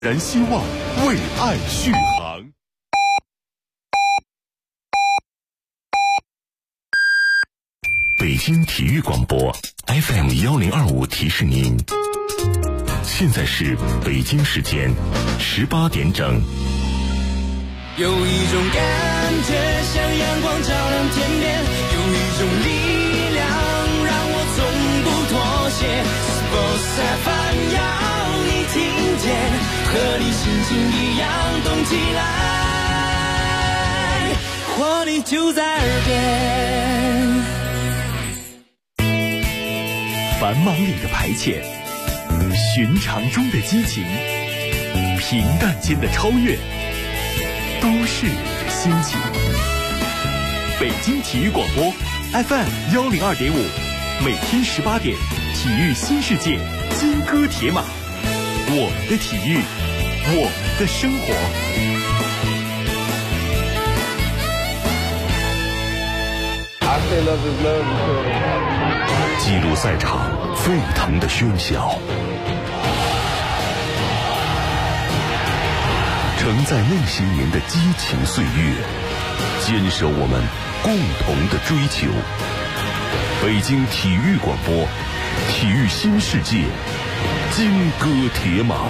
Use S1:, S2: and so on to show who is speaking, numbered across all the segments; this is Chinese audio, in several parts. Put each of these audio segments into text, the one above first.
S1: 然希望为爱续航。北京体育广播 FM1025提示您，现在是北京时间18点整。
S2: 有一种感觉像阳光照亮天边，有一种力量让我从不妥协。Sports FM 要你听见，和你心情一样动起来，活力就在耳边。
S1: 繁忙里的排遣，寻常中的激情，平淡间的超越，都是你的心情。北京体育广播 FM102.5，每天18点，体育新世界，金戈铁马，我们的体育，我们的生活。记录赛场沸腾的喧嚣，承载内心您的激情岁月，坚守我们共同的追求。北京体育广播，体育新世界，金戈铁马。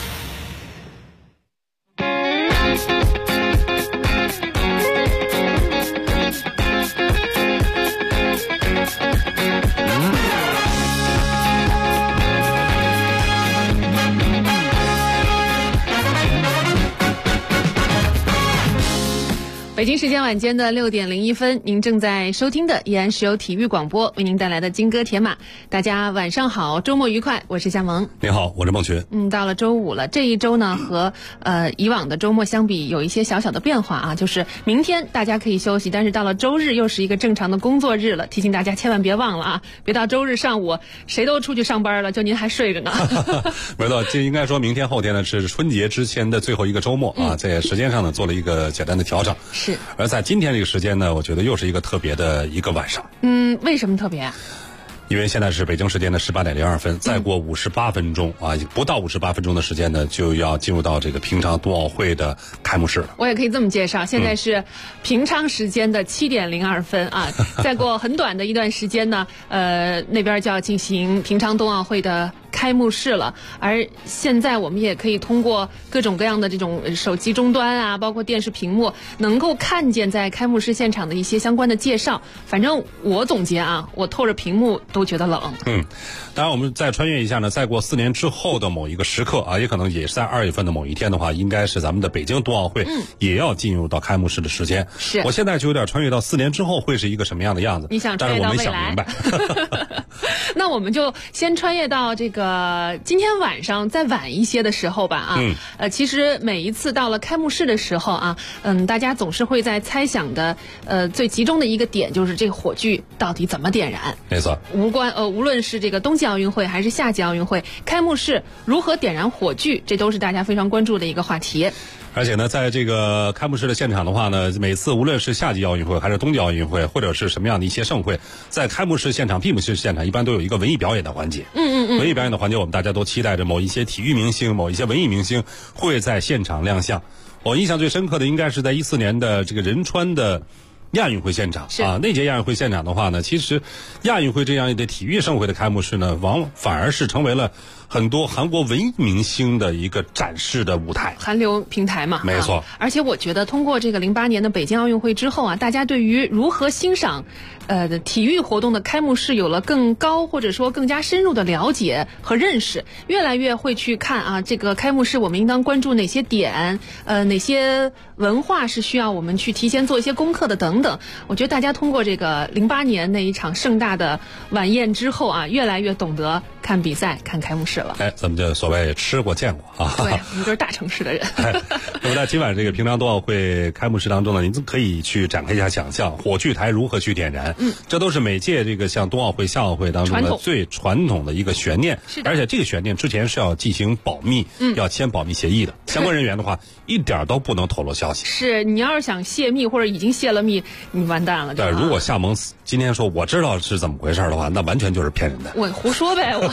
S3: 北京时间晚间的6点01分，您正在收听的依然是由体育广播为您带来的金戈铁马。大家晚上好，周末愉快，我是夏萌。
S4: 你好，我是孟群。
S3: 到了周五了，这一周呢和以往的周末相比有一些小小的变化啊，就是明天大家可以休息，但是到了周日又是一个正常的工作日了，提醒大家千万别忘了啊，别到周日上午谁都出去上班了，就您还睡着呢。
S4: 没错，这应该说明天后天呢是春节之前的最后一个周末啊，在时间上呢做了一个简单的调整。
S3: 是。
S4: 而在今天这个时间呢，我觉得又是一个特别的一个晚上。
S3: 为什么特别啊？
S4: 因为现在是北京时间的18点02分，再过58分钟啊，不到58分钟的时间呢，就要进入到这个平昌冬奥会的开幕式了。
S3: 我也可以这么介绍，现在是平昌时间的7点02分啊，再过很短的一段时间呢，那边就要进行平昌冬奥会的开幕式了。而现在我们也可以通过各种各样的这种手机终端啊，包括电视屏幕，能够看见在开幕式现场的一些相关的介绍。反正我总结啊，我透着屏幕都觉得冷。
S4: 当然我们再穿越一下呢，再过4年之后的某一个时刻啊，也可能也是在2月份的某一天的话，应该是咱们的北京冬奥会也要进入到开幕式的时间。
S3: 是，
S4: 我现在就有点穿越到4年之后会是一个什么样的样子。
S3: 你想穿越到未来？但是我没想明白。那我们就先穿越到这个今天晚上再晚一些的时候吧啊。其实每一次到了开幕式的时候啊，大家总是会在猜想的最集中的一个点就是这个火炬到底怎么点燃。
S4: 没错。
S3: 无论是这个冬季奥运会还是夏季奥运会，开幕式如何点燃火炬，这都是大家非常关注的一个话题。
S4: 而且呢，在这个开幕式的现场的话呢，每次无论是夏季奥运会还是冬季奥运会，或者是什么样的一些盛会，在开幕式现场、闭幕式现场一般都有一个文艺表演的环节。文艺表演的环节，我们大家都期待着某一些体育明星、某一些文艺明星会在现场亮相。我印象最深刻的应该是在14年的这个仁川的亚运会现场啊，那届亚运会现场的话呢，其实亚运会这样一个体育盛会的开幕式呢，反而是成为了很多韩国文艺明星的一个展示的舞台，
S3: 韩流平台嘛。
S4: 没错。
S3: 而且我觉得通过这个08年的北京奥运会之后啊，大家对于如何欣赏体育活动的开幕式有了更高或者说更加深入的了解和认识，越来越会去看啊，这个开幕式我们应当关注哪些点，哪些文化是需要我们去提前做一些功课的等等。我觉得大家通过这个08年那一场盛大的晚宴之后啊，越来越懂得看比赛、看开幕式了。
S4: 咱们就所谓吃过见过啊。
S3: 对，我们都是大城市的人。
S4: 那么在今晚这个平昌冬奥会开幕式当中呢，您可以去展开一下想象，火炬台如何去点燃。这都是每届这个像冬奥会、夏奥会当中的最传统的一个悬念。而且这个悬念之前是要进行保密，要签保密协议的。相关人员的话，一点都不能透露消息。
S3: 是，你要是想泄密或者已经泄了密，你完蛋了。
S4: 对，如果夏萌今天说我知道是怎么回事的话，那完全就是骗人的。
S3: 我胡说呗，我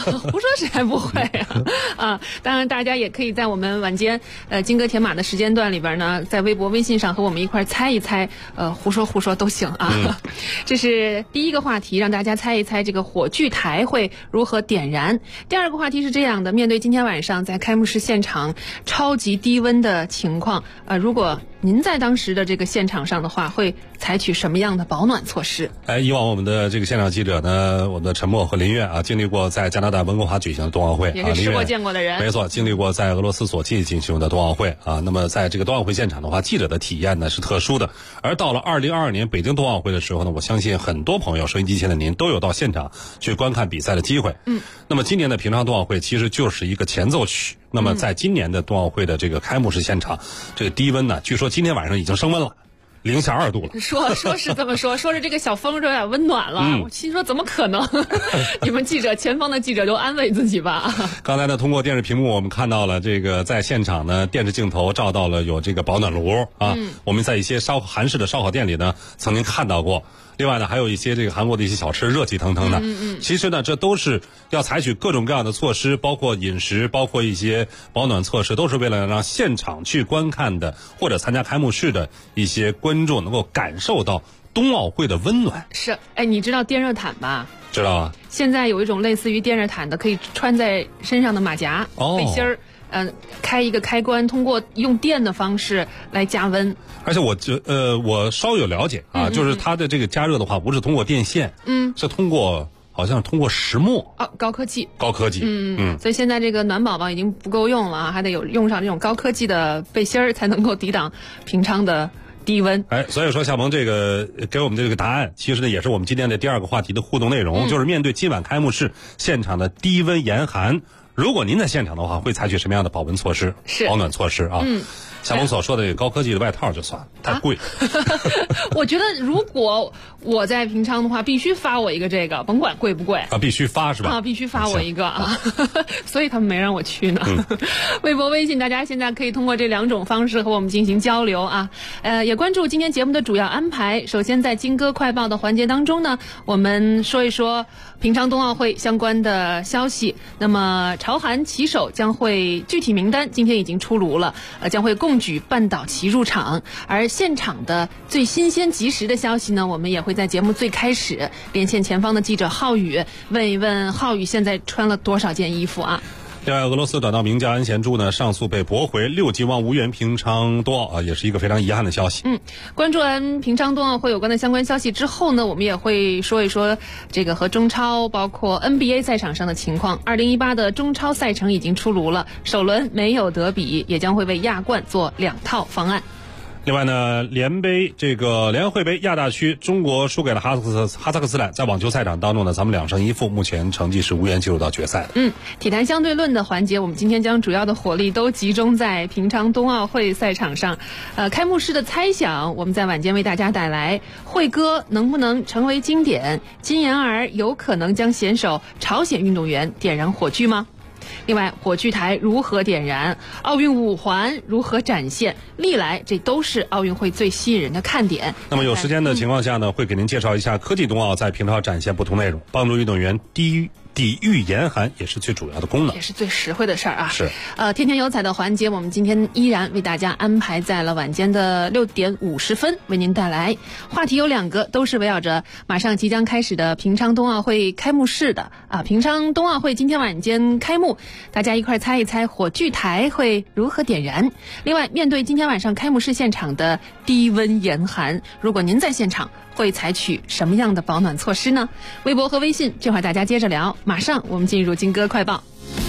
S3: 胡说谁还不会啊？当然，大家也可以在我们晚间金戈铁马的时间段里边呢，在微博、微信上和我们一块猜一猜，胡说都行啊。这是第一个话题，让大家猜一猜这个火炬台会如何点燃。第二个话题是这样的：面对今天晚上在开幕式现场超级低温的情况，如果您在当时的这个现场上的话，会采取什么样的保暖措施？
S4: 以往我们的这个现场记者呢，我们的陈默和林月啊，经历过在加拿大温哥华举行的冬奥会，
S3: 也是吃过见过的人。
S4: 没错，经历过在俄罗斯索契进行的冬奥会啊。那么在这个冬奥会现场的话，记者的体验呢是特殊的。而到了2022年北京冬奥会的时候呢，我相信很多朋友收音机前的您都有到现场去观看比赛的机会。那么今年的平常冬奥会其实就是一个前奏曲。那么在今年的冬奥会的这个开幕式现场，这个低温呢，据说今天晚上已经升温了。零下2度了，
S3: 说是这么说着这个小风有点温暖了，我心说怎么可能？你们记者，前方的记者都安慰自己吧。
S4: 刚才呢，通过电视屏幕我们看到了这个在现场呢，电视镜头照到了有这个保暖炉啊，我们在一些韩式的烧烤店里呢曾经看到过。另外呢，还有一些这个韩国的一些小吃热气腾腾的。其实呢，这都是要采取各种各样的措施，包括饮食，包括一些保暖措施，都是为了让现场去观看的或者参加开幕式的一些观众能够感受到冬奥会的温暖。
S3: 是，你知道电热毯吧？
S4: 知道啊。
S3: 现在有一种类似于电热毯的，可以穿在身上的马甲、背心儿。开一个开关，通过用电的方式来加温。
S4: 而且我稍有了解啊，就是它的这个加热的话，不是通过电线，是好像通过石墨。
S3: 高科技。
S4: 所
S3: 以现在这个暖宝宝已经不够用了啊，还得用上这种高科技的背心儿，才能够抵挡平常的低温。
S4: 所以说夏萌这个给我们这个答案，其实呢也是我们今天的第二个话题的互动内容，就是面对今晚开幕式现场的低温严寒。如果您在现场的话，会采取什么样的保温措施、保暖措施啊？夏萌所说的这个高科技的外套就算太贵。
S3: 我觉得如果我在平昌的话，必须发我一个这个，甭管贵不贵
S4: 啊，必须发是吧？
S3: 必须发我一个啊，所以他们没让我去呢。微博、微信，大家现在可以通过这2种方式和我们进行交流啊。也关注今天节目的主要安排。首先在金戈快报的环节当中呢，我们说一说平昌冬奥会相关的消息。那么朝韩旗手将会具体名单今天已经出炉了，将会共举半岛旗入场。而现场的最新鲜及时的消息呢，我们也会在节目最开始连线前方的记者浩宇，问一问浩宇现在穿了多少件衣服啊？
S4: 另外，俄罗斯短道名将安贤洙呢上诉被驳回，6级望无缘平昌冬奥啊，也是一个非常遗憾的消息。
S3: 关注完平昌冬奥会有关的相关消息之后呢，我们也会说一说这个和中超包括 NBA 赛场上的情况。2018的中超赛程已经出炉了，首轮没有德比，也将会为亚冠做2套方案。
S4: 另外呢，联会杯亚大区，中国输给了哈萨克斯坦，在网球赛场当中呢，咱们2胜1负，目前成绩是无缘进入到决赛的。
S3: 体坛相对论的环节，我们今天将主要的火力都集中在平昌冬奥会赛场上。开幕式的猜想，我们在晚间为大家带来。会歌能不能成为经典？金妍儿有可能将携手朝鲜运动员点燃火炬吗？另外，火炬台如何点燃？奥运5环如何展现？历来这都是奥运会最吸引人的看点。
S4: 那么有时间的情况下呢，会给您介绍一下科技冬奥在平常展现不同内容，帮助运动员抵御严寒也是最主要的功能，
S3: 也是最实惠的事儿啊。
S4: 是。
S3: 天天有彩的环节，我们今天依然为大家安排在了晚间的6点50分，为您带来话题有2个，都是围绕着马上即将开始的平昌冬奥会开幕式的啊。平昌冬奥会今天晚间开幕，大家一块猜一猜火炬台会如何点燃。另外，面对今天晚上开幕式现场的低温严寒，如果您在现场，会采取什么样的保暖措施呢？微博和微信，这会儿大家接着聊。马上我们进入金戈快报。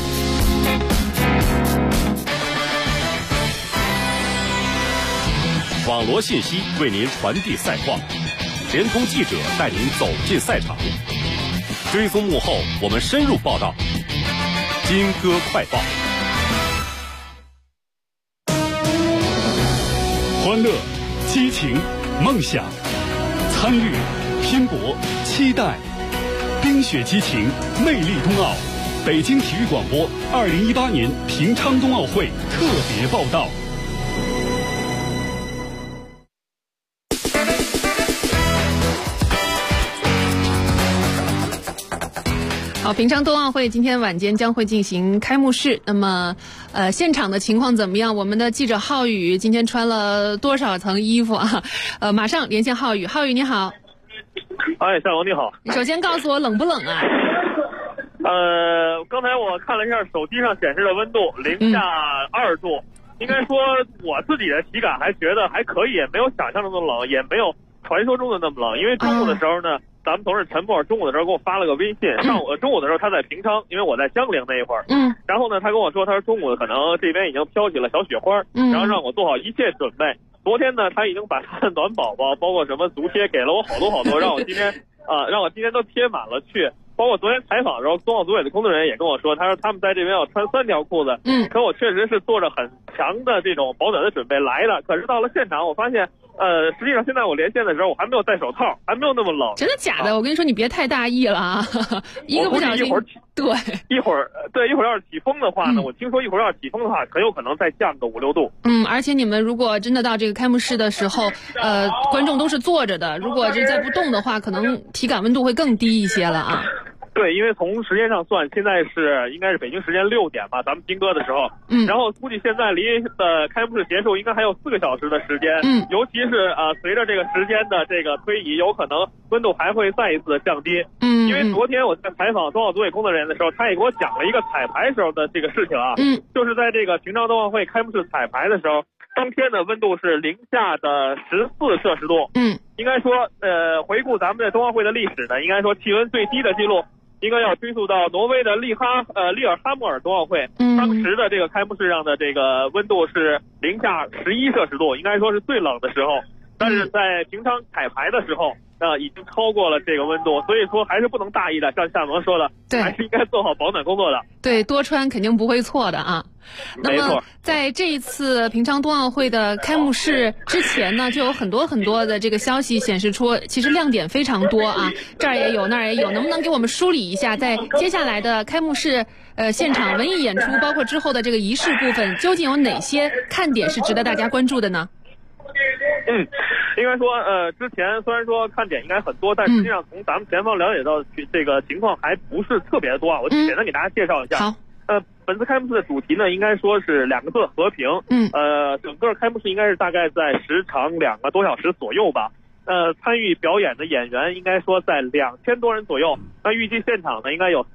S1: 网罗信息为您传递赛况，联通记者带您走进赛场，追踪幕后，我们深入报道。金戈快报，
S5: 欢乐、激情、梦想。参与、拼搏、期待，冰雪激情，魅力冬奥。北京体育广播2018年平昌冬奥会特别报道。
S3: 好，平昌冬奥会今天晚间将会进行开幕式。那么，现场的情况怎么样？我们的记者浩宇今天穿了多少层衣服啊？马上连线浩宇。浩宇你好。
S6: 哎，夏龙你好。
S3: 你首先告诉我冷不冷啊？
S6: 刚才我看了一下手机上显示的温度，零下2度。应该说我自己的体感还觉得还可以，也没有想象中的冷，也没有传说中的那么冷。因为中午的时候呢，咱们同事陈默中午的时候给我发了个微信，中午的时候他在平昌，因为我在江陵那一会儿，然后呢他跟我说，他说中午可能这边已经飘起了小雪花，然后让我做好一切准备。昨天呢他已经把他的暖宝宝包括什么足贴给了我好多，让我今天都贴满了去。包括昨天采访的时候，冬奥组委的工作人员也跟我说，他说他们在这边要穿3条裤子，可我确实是做着很强的这种保暖的准备来的。可是到了现场，我发现，实际上现在我连线的时候，我还没有戴手套，还没有那么冷。
S3: 真的假的？我跟你说，你别太大意了啊！一个不小心，一会儿要是起风的话呢，我听说一会儿要是起风的话，很有可能再降个5、6度。而且你们如果真的到这个开幕式的时候，观众都是坐着的，如果这再不动的话，可能体感温度会更低一些了啊。
S6: 对，因为从时间上算，现在应该是北京时间6点吧，咱们听歌的时候，然后估计现在离开幕式结束应该还有4个小时的时间，尤其是随着这个时间的这个推移，有可能温度还会再一次降低，因为昨天我在采访冬奥组委工作人员的时候，他也给我讲了一个彩排时候的这个事情啊，就是在这个平昌冬奥会开幕式彩排的时候，当天的温度是零下的14摄氏度，应该说回顾咱们的冬奥会的历史呢，应该说气温最低的记录应该要追溯到挪威的利尔哈默尔冬奥会，当时的这个开幕式上的这个温度是零下11摄氏度，应该说是最冷的时候。但是在平昌彩排的时候，已经超过了这个温度，所以说还是不能大意的。像夏萌说的，还是应该做好保暖工作的。
S3: 对，多穿肯定不会错的啊。那么在这一次平昌冬奥会的开幕式之前呢，就有很多的这个消息显示出，其实亮点非常多啊，这儿也有那儿也有，能不能给我们梳理一下，在接下来的开幕式现场文艺演出，包括之后的这个仪式部分，究竟有哪些看点是值得大家关注的呢？
S6: 应该说之前虽然说看点应该很多，但实际上从咱们前方了解到这个情况还不是特别多啊。我简单给大家介绍一下。
S3: 好。
S6: 本次开幕式的主题呢，应该说是2个字：和平。整个开幕式应该是大概在时长2个多小时左右吧。参与表演的演员应该说在2000多人左右。那预计现场呢应该有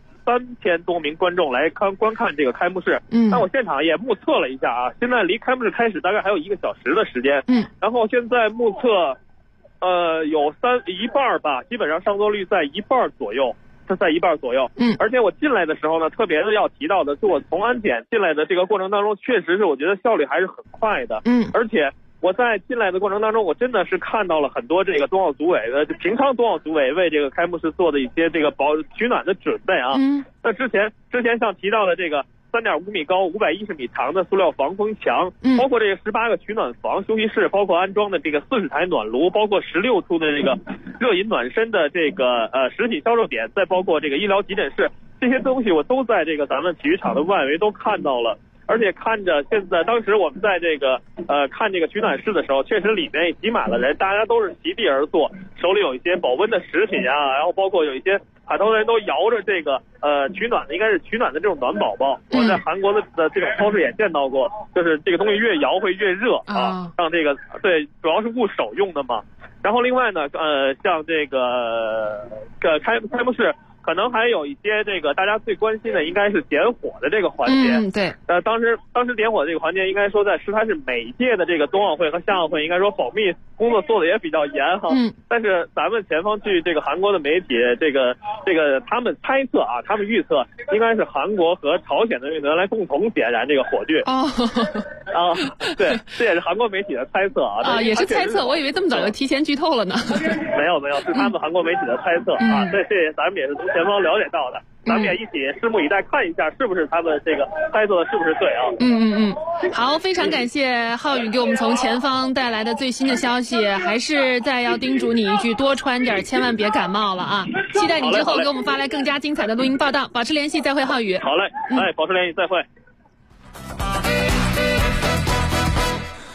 S6: 43000多名观众来观看这个开幕式。那我现场也目测了一下啊，现在离开幕式开始大概还有1个小时的时间。然后现在目测有一半吧，基本上上座率在一半左右。而且我进来的时候呢，特别的要提到的是，我从安检进来的这个过程当中，确实是我觉得效率还是很快的。而且我在进来的过程当中，我真的是看到了很多这个冬奥组委的平昌冬奥组委为这个开幕式做的一些这个取暖的准备啊。那之前像提到的这个3.5米高、510米长的塑料防风墙，包括这个18个取暖房、休息室，包括安装的这个40台暖炉，包括16处的这个热饮暖身的这个实体销售点，再包括这个医疗急诊室，这些东西我都在这个咱们体育场的外围都看到了。而且看着当时我们在这个看这个取暖室的时候，确实里面也挤满了人，大家都是席地而坐，手里有一些保温的食品啊，然后包括有一些很多人都摇着这个取暖的，应该是取暖的这种暖宝宝。我在韩国的这种超市也见到过，就是这个东西越摇会越热啊，让这个对，主要是捂手用的嘛。然后另外呢，像这个开幕式。可能还有一些这个大家最关心的应该是点火的这个环节。
S3: 对。
S6: 当时点火这个环节应该说在石台市每一届的这个冬奥会和夏奥会应该说保密工作做的也比较严哈。但是咱们前方据这个韩国的媒体这个他们猜测啊，他们预测应该是韩国和朝鲜的运动员来共同点燃这个火炬。对，这也是韩国媒体的猜测啊。
S3: 也是猜测，我以为这么早就提前剧透了呢。
S6: 没有，是他们韩国媒体的猜测啊。这咱们也是从前方了解到的，咱们也一起拭目以待，看一下是不是他们这个猜测的是不是对啊。
S3: 好，非常感谢浩宇给我们从前方带来的最新的消息，还是再要叮嘱你一句，多穿点，千万别感冒了啊！期待你之后给我们发来更加精彩的录音报道，保持联系，再会，浩宇。
S6: 好嘞，保持联系，再会。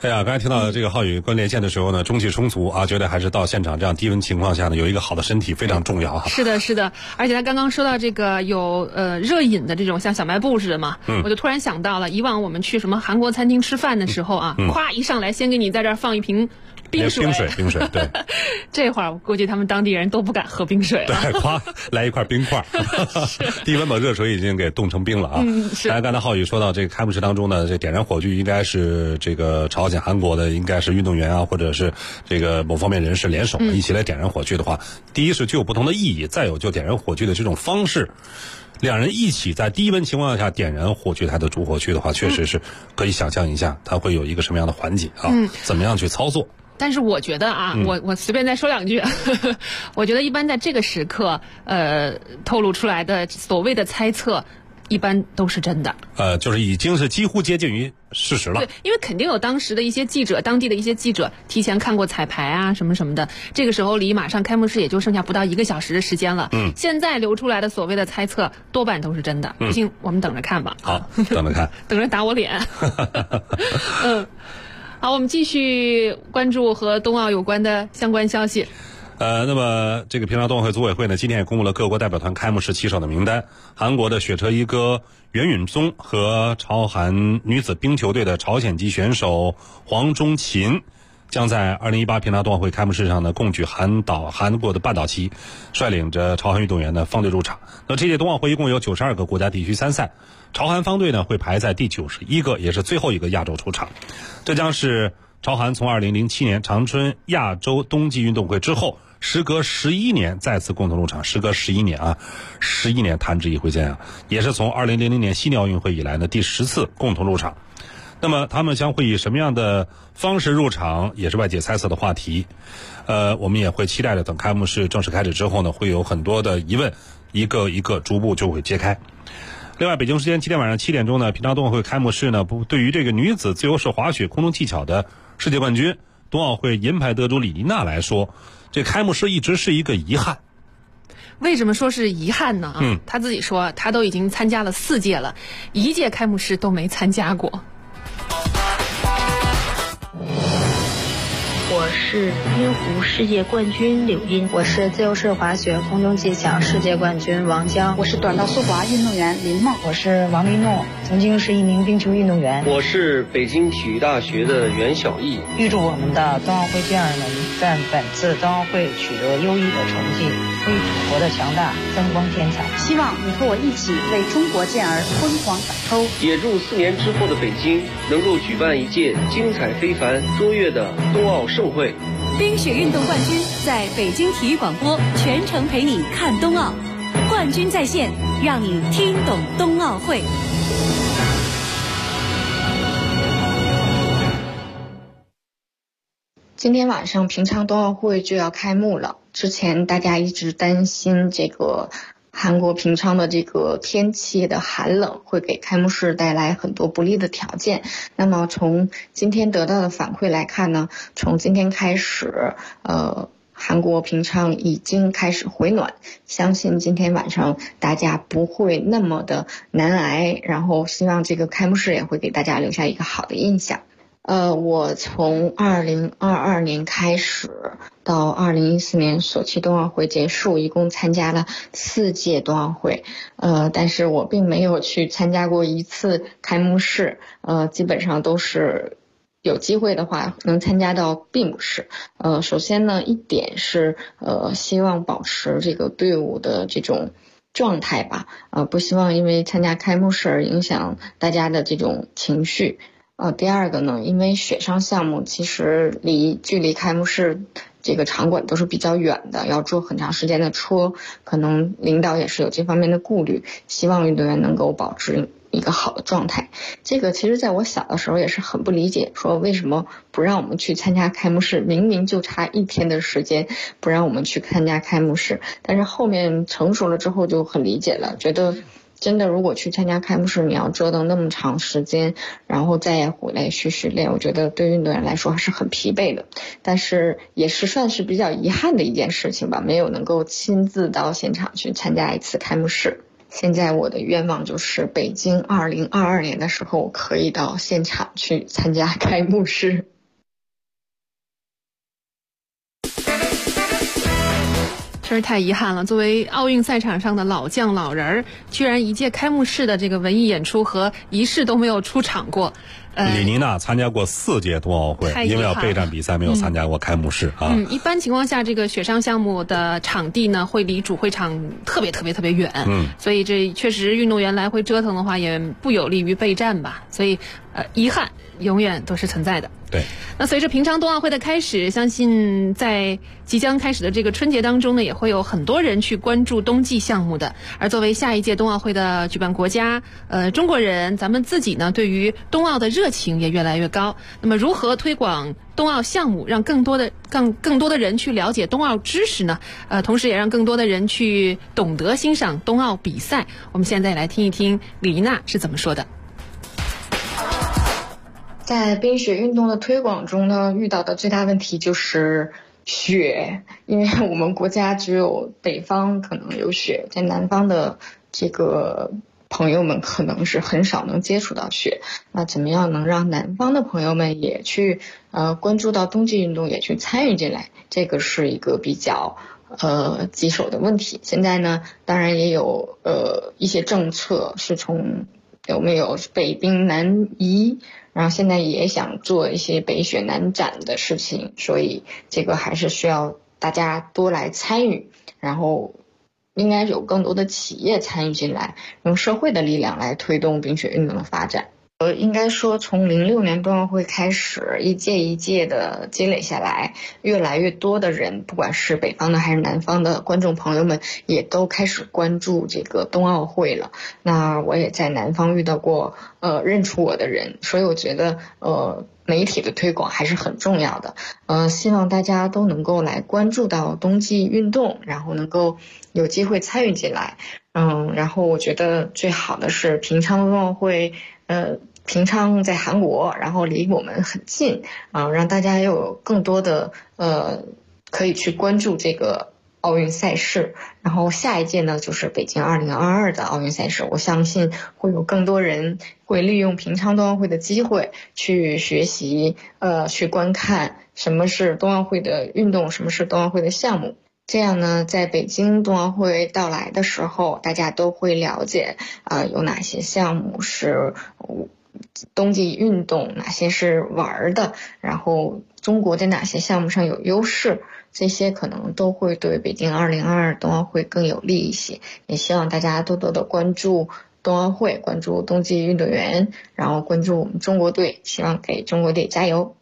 S4: 哎呀，刚才听到这个浩宇跟连线的时候呢，中气充足啊，觉得还是到现场这样低温情况下呢，有一个好的身体非常重要啊。
S3: 是的，是的，而且他刚刚说到这个有热饮的这种像小卖部似的嘛，我就突然想到了，以往我们去什么韩国餐厅吃饭的时候啊，咵一上来先给你在这儿放一瓶冰水，
S4: 对。
S3: 这会儿我估计他们当地人都不敢喝冰水了。
S4: 对，咵来一块冰块，低温把热水已经给冻成冰了啊。
S3: 是。
S4: 刚才浩宇说到这个开幕式当中呢，这点燃火炬应该是这个朝鲜、韩国的应该是运动员啊，或者是这个某方面人士联手一起来点燃火炬的话，第一是具有不同的意义，再有就点燃火炬的这种方式。两人一起在低温情况下点燃火炬台的主火炬的话，确实是可以想象一下，它会有一个什么样的环节啊？怎么样去操作？
S3: 但是我觉得啊，我随便再说两句，我觉得一般在这个时刻，透露出来的所谓的猜测，一般都是真的。
S4: 就是已经是几乎接近于事实了。
S3: 对，因为肯定有当时的一些记者，当地的一些记者提前看过彩排啊，什么什么的。这个时候离马上开幕式也就剩下不到1个小时的时间了。现在流出来的所谓的猜测，多半都是真的。不信，我们等着看吧。
S4: 好，等着看，
S3: 等着打我脸。好，我们继续关注和冬奥有关的相关消息。
S4: 那么这个平昌冬奥会组委会呢，今天也公布了各国代表团开幕式旗手的名单。韩国的雪车一哥袁允宗和朝韩女子冰球队的朝鲜籍选手黄钟琴将在2018平昌冬奥会开幕式上呢，共举韩国的半岛旗，率领着朝韩运动员呢方队入场。那这届冬奥会一共有92个国家地区参赛，朝韩方队呢会排在第91个，也是最后一个亚洲出场。这将是朝韩从2007年长春亚洲冬季运动会之后，时隔11年再次共同入场。时隔11年啊，11年弹指一挥间啊，也是从2000年悉尼奥运会以来呢第10次共同入场。那么他们将会以什么样的方式入场，也是外界猜测的话题。我们也会期待着等开幕式正式开始之后呢，会有很多的疑问一个一个逐步就会揭开。另外，北京时间今天晚上7点钟呢，平昌冬奥会开幕式呢，对于这个女子自由式滑雪空中技巧的世界冠军、冬奥会银牌得主李丽娜来说，这开幕式一直是一个遗憾。
S3: 为什么说是遗憾呢？她自己说，她都已经参加了4届了，1届开幕式都没参加过。
S7: 我是冰壶世界冠军柳茵，
S8: 我是自由式滑雪空中技巧世界冠军王江，
S9: 我是短道速滑运动员林梦，
S10: 我是王丽诺，曾经是一名冰球运动员。
S11: 我是北京体育大学的袁晓毅。
S10: 预祝我们的冬奥会健儿们在本次冬奥会取得优异的成绩，为祖国的强大增光添彩。
S9: 希望你和我一起为中国健儿辉煌打 call。
S11: 也祝4年之后的北京能够举办一届精彩非凡、卓越的冬奥盛会。
S12: 冰雪运动冠军在北京体育广播全程陪你看冬奥，冠军在线，让你听懂冬奥会。
S8: 今天晚上平昌冬奥会就要开幕了，之前大家一直担心这个韩国平昌的这个天气的寒冷会给开幕式带来很多不利的条件。那么从今天得到的反馈来看呢，从今天开始韩国平昌已经开始回暖，相信今天晚上大家不会那么的难挨，然后希望这个开幕式也会给大家留下一个好的印象。我从2022年开始到2014年索契冬奥会结束，一共参加了4届冬奥会，但是我并没有去参加过一次开幕式，基本上都是有机会的话能参加到闭幕式。首先呢，一点是希望保持这个队伍的这种状态吧，不希望因为参加开幕式而影响大家的这种情绪。第二个呢，因为雪上项目其实距离开幕式这个场馆都是比较远的，要坐很长时间的车，可能领导也是有这方面的顾虑，希望运动员能够保持一个好的状态。这个其实在我小的时候也是很不理解，说为什么不让我们去参加开幕式，明明就差1天的时间不让我们去参加开幕式，但是后面成熟了之后就很理解了，觉得真的如果去参加开幕式，你要折腾那么长时间，然后再回来去训练，我觉得对运动员来说还是很疲惫的。但是也是算是比较遗憾的一件事情吧，没有能够亲自到现场去参加一次开幕式。现在我的愿望就是北京2022年的时候可以到现场去参加开幕式。
S3: 确实太遗憾了。作为奥运赛场上的老将老人儿，居然一届开幕式的这个文艺演出和仪式都没有出场过。
S4: 李妮娜参加过4届冬奥会，因为要备战比赛没有参加过开幕式啊。
S3: 一般情况下，这个雪上项目的场地呢会离主会场特别远，所以这确实运动员来回折腾的话，也不有利于备战吧。所以遗憾永远都是存在的。
S4: 对，
S3: 那随着平昌冬奥会的开始，相信在即将开始的这个春节当中呢，也会有很多人去关注冬季项目的。而作为下一届冬奥会的举办国家，中国人咱们自己呢，对于冬奥的热情也越来越高。那么，如何推广冬奥项目，让更多的人去了解冬奥知识呢？同时也让更多的人去懂得欣赏冬奥比赛。我们现在来听一听李娜是怎么说的。
S8: 在冰雪运动的推广中呢，遇到的最大问题就是雪，因为我们国家只有北方可能有雪，在南方的这个朋友们可能是很少能接触到雪。那怎么样能让南方的朋友们也去关注到冬季运动，也去参与进来？这个是一个比较棘手的问题。现在呢，当然也有一些政策是从有没有北冰南移，然后现在也想做一些北雪南展的事情，所以这个还是需要大家多来参与，然后应该有更多的企业参与进来，用社会的力量来推动冰雪运动的发展。应该说从06年冬奥会开始，一届一届的积累下来，越来越多的人，不管是北方的还是南方的观众朋友们，也都开始关注这个冬奥会了。那我也在南方遇到过认出我的人，所以我觉得媒体的推广还是很重要的。希望大家都能够来关注到冬季运动，然后能够有机会参与进来。然后我觉得最好的是平昌冬奥会，平昌在韩国，然后离我们很近让大家有更多的可以去关注这个奥运赛事。然后下一届呢就是北京2022的奥运赛事，我相信会有更多人会利用平昌冬奥会的机会去学习去观看什么是冬奥会的运动，什么是冬奥会的项目。这样呢，在北京冬奥会到来的时候，大家都会了解有哪些项目是冬季运动，哪些是玩的，然后中国在哪些项目上有优势，这些可能都会对北京2022冬奥会更有利一些。也希望大家多多的关注冬奥会，关注冬季运动员，然后关注我们中国队，希望给中国队加油。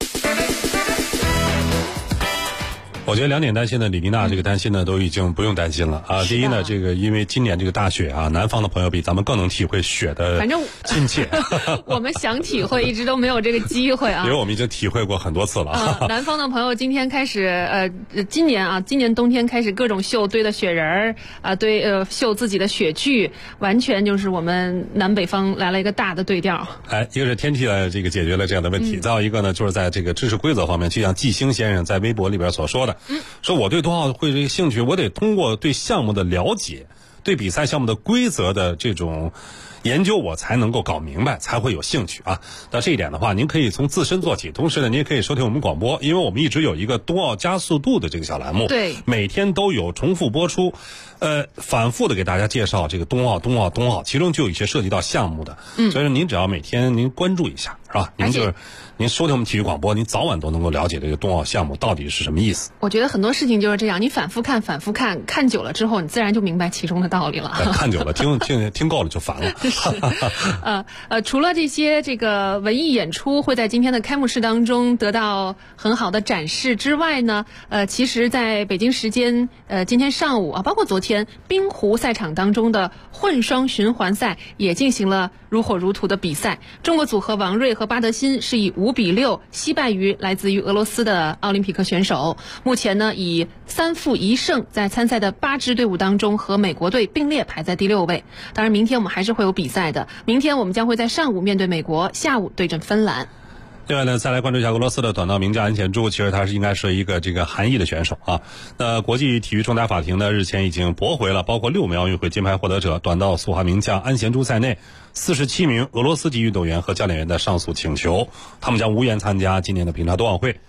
S4: 我觉得2点担心的李妮娜这个担心呢，都已经不用担心了啊。第一呢，这个因为今年这个大雪啊，南方的朋友比咱们更能体会雪的亲切。
S3: 我们想体会，一直都没有这个机会啊。
S4: 因为我们已经体会过很多次了。
S3: 南方的朋友今天开始，今年冬天开始各种秀堆的雪人儿秀自己的雪具，完全就是我们南北方来了一个大的对调。
S4: 一个是天气这个解决了这样的问题，再有一个呢，就是在这个知识规则方面，就像季星先生在微博里边所说的。说我对冬奥会这个兴趣，我得通过对项目的了解，对比赛项目的规则的这种研究，我才能够搞明白，才会有兴趣啊。那这一点的话，您可以从自身做起，同时呢，您也可以收听我们广播，因为我们一直有一个冬奥加速度的这个小栏目，
S3: 对，
S4: 每天都有重复播出，反复的给大家介绍这个冬奥，其中就有一些涉及到项目的，所以说您只要每天您关注一下，是吧？您收听我们体育广播，您早晚都能够了解这个冬奥项目到底是什么意思。
S3: 我觉得很多事情就是这样，你反复看，看久了之后，你自然就明白其中的道理了。
S4: 看久了，听够了就烦了。
S3: 除了这些这个文艺演出会在今天的开幕式当中得到很好的展示之外呢，其实在北京时间今天上午包括昨天冰壶赛场当中的混双循环赛也进行了如火如荼的比赛。中国组合王睿和巴德辛是以5-6惜败于来自于俄罗斯的奥林匹克选手，目前呢以3负1胜在参赛的8支队伍当中和美国队并列排在第6位。当然明天我们还是会有比赛的，明天我们将会在上午面对美国，下午对阵芬兰。
S4: 另外呢，再来关注一下俄罗斯的短道名将安贤洙，其实他应该是一个这个韩裔的选手啊。那国际体育仲裁法庭呢，日前已经驳回了包括6枚奥运会金牌获得者短道速滑名将安贤洙在内47名俄罗斯籍运动员和教练员的上诉请求，他们将无缘参加今年的平昌冬奥会。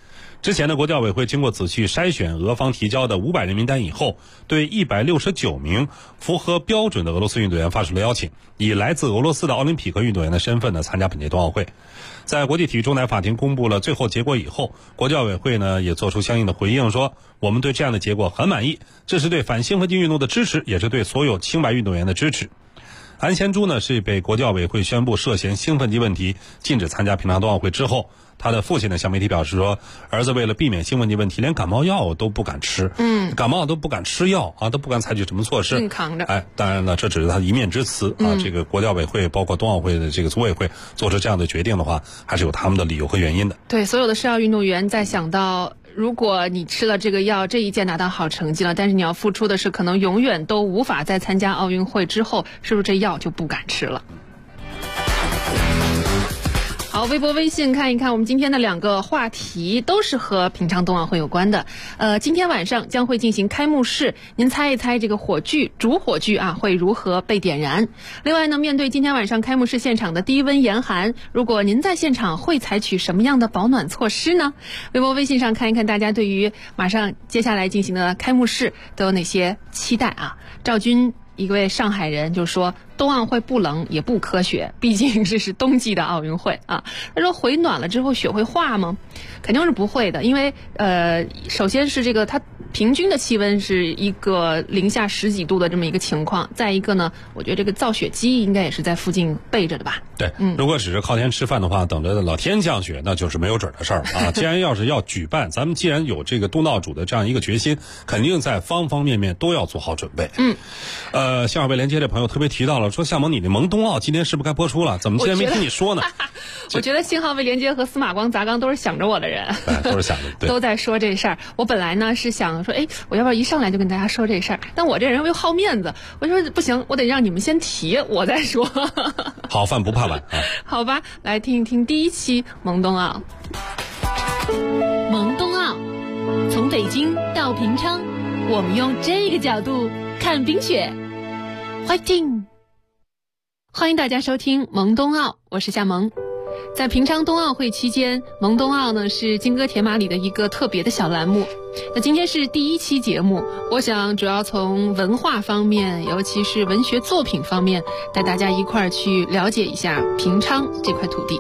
S4: 之前的国际奥委会经过仔细筛选俄方提交的500人名单以后，对169名符合标准的俄罗斯运动员发出了邀请，以来自俄罗斯的奥林匹克运动员的身份呢参加本届冬奥会。在国际体育仲裁法庭公布了最后结果以后，国际奥委会呢也做出相应的回应，说我们对这样的结果很满意，这是对反兴奋剂运动的支持，也是对所有清白运动员的支持。安贤洙呢是被国际奥委会宣布涉嫌兴奋剂问题禁止参加平昌冬奥会之后，他的父亲呢向媒体表示说，儿子为了避免兴奋剂问题，连感冒药都不敢吃，感冒都不敢吃药啊，都不敢采取什么措施，
S3: 硬扛着。
S4: 当然了，这只是他一面之词啊。这个国际奥委会包括冬奥会的这个组委会做出这样的决定的话，还是有他们的理由和原因的。
S3: 对，所有的世奥运动员在想到，如果你吃了这个药，这一届拿到好成绩了，但是你要付出的是可能永远都无法再参加奥运会之后，是不是这药就不敢吃了？好，微博微信看一看，我们今天的2个话题都是和平昌冬奥会有关的。今天晚上将会进行开幕式，您猜一猜这个主火炬啊会如何被点燃？另外呢，面对今天晚上开幕式现场的低温严寒，如果您在现场会采取什么样的保暖措施呢？微博微信上看一看大家对于马上接下来进行的开幕式都有哪些期待啊？赵军一位上海人就说，冬奥会不冷也不科学，毕竟这是冬季的奥运会啊。他说回暖了之后雪会化吗？肯定是不会的，因为首先是这个它平均的气温是一个零下10几度的这么一个情况，再一个呢，我觉得这个造雪机应该也是在附近备着的吧。
S4: 对，如果只是靠天吃饭的话，等着老天降雪那就是没有准的事儿啊。既然要是要举办，咱们既然有这个东道主的这样一个决心，肯定在方方面面都要做好准备。幸好被连接的朋友特别提到了，说夏萌你的萌冬奥今天是不是该播出了？怎么今天没听你说呢？
S3: 我觉得信号被连接和司马光砸缸都是想着我的人，
S4: 都是想着，对，
S3: 都在说这事儿。我本来呢是想说，我要不要一上来就跟大家说这事儿？但我这人又好面子，我说不行，我得让你们先提，我再说。
S4: 好饭不怕晚啊。
S3: 好吧，来听一听第1期萌冬奥。
S12: 萌冬奥，从北京到平昌，我们用这个角度看冰雪。Fighting！ 欢迎大家收听萌冬奥，我是夏萌。在平昌冬奥会期间，萌冬奥呢是金戈铁马里的一个特别的小栏目。那今天是第1期节目，我想主要从文化方面，尤其是文学作品方面，带大家一块儿去了解一下平昌这块土地。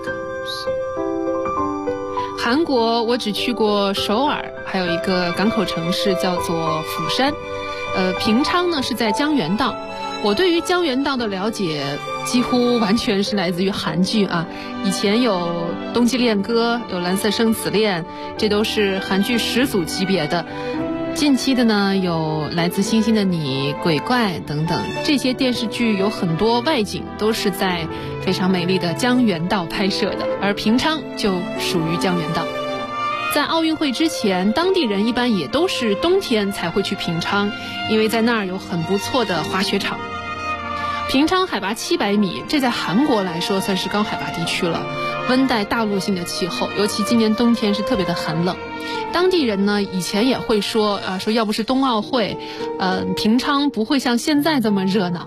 S12: 韩国我只去过首尔，还有一个港口城市叫做釜山。平昌呢是在江原道。我对于江原道的了解几乎完全是来自于韩剧啊，以前有《冬季恋歌》，有《蓝色生死恋》，这都是韩剧始祖级别的。近期的呢有《来自星星的你》、鬼怪等等，这些电视剧有很多外景都是在非常美丽的江原道拍摄的，而平昌就属于江原道。在奥运会之前，当地人一般也都是冬天才会去平昌，因为在那儿有很不错的滑雪场。平昌海拔700米，这在韩国来说算是高海拔地区了，温带大陆性的气候，尤其今年冬天是特别的寒冷。当地人呢以前也会说要不是冬奥会，平昌不会像现在这么热闹。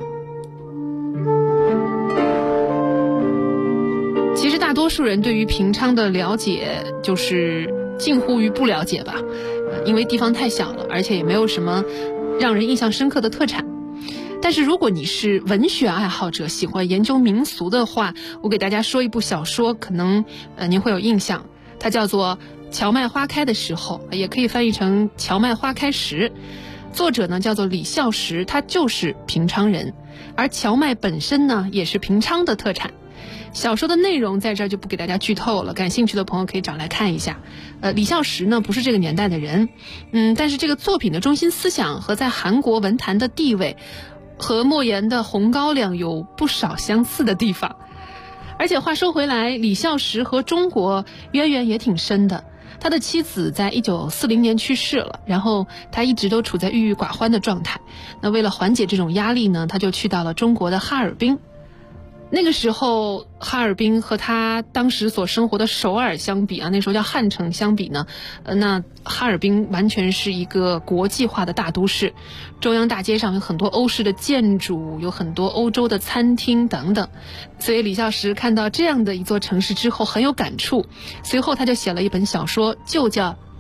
S12: 其实大多数人对于平昌的了解就是近乎于不了解吧，因为地方太小了，而且也没有什么让人印象深刻的特产。但是如果你是文学爱好者，喜欢研究民俗的话，我给大家说一部小说，可能您会有印象，它叫做《荞麦花开的时候》，也可以翻译成《荞麦花开时》。作者呢叫做李孝实，他就是平昌人，而荞麦本身呢也是平昌的特产。小说的内容在这儿就不给大家剧透了，感兴趣的朋友可以找来看一下。李孝实呢不是这个年代的人，但是这个作品的中心思想和在韩国文坛的地位和莫言的《红高粱》有不少相似的地方。而且话说回来，李孝实和中国渊源也挺深的。他的妻子在1940年去世了，然后他一直都处在郁郁寡欢的状态。那为了缓解这种压力呢，他就去到了中国的哈尔滨。那个时候哈尔滨和他当时所生活的首尔相比啊，那时候叫汉城相比呢，那哈尔滨完全是一个国际化的大都市，中央大街上有很多欧式的建筑，有很多欧洲的餐厅等等。所以李孝实看到这样的一座城市之后很有感触，随后他就写了一本小说，就叫《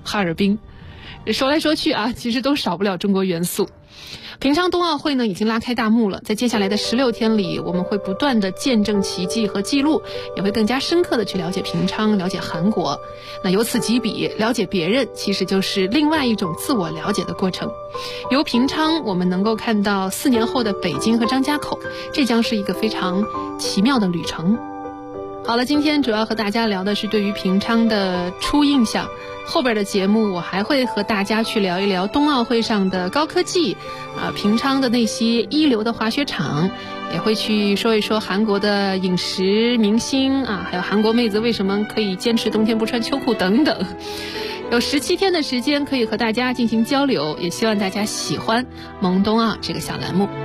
S12: 哈尔滨。说来说去啊，其实都少不了中国元素。平昌冬奥会呢已经拉开大幕了，在接下来的16天里，我们会不断的见证奇迹和记录，也会更加深刻的去了解平昌，了解韩国。那由此及彼，了解别人其实就是另外一种自我了解的过程。由平昌我们能够看到4年后的北京和张家口，这将是一个非常奇妙的旅程。好了，今天主要和大家聊的是对于平昌的初印象。后边的节目我还会和大家去聊一聊冬奥会上的高科技平昌的那些一流的滑雪场，也会去说一说韩国的饮食明星还有韩国妹子为什么可以坚持冬天不穿秋裤等等。有17天的时间可以和大家进行交流，也希望大家喜欢萌冬奥这个小栏目。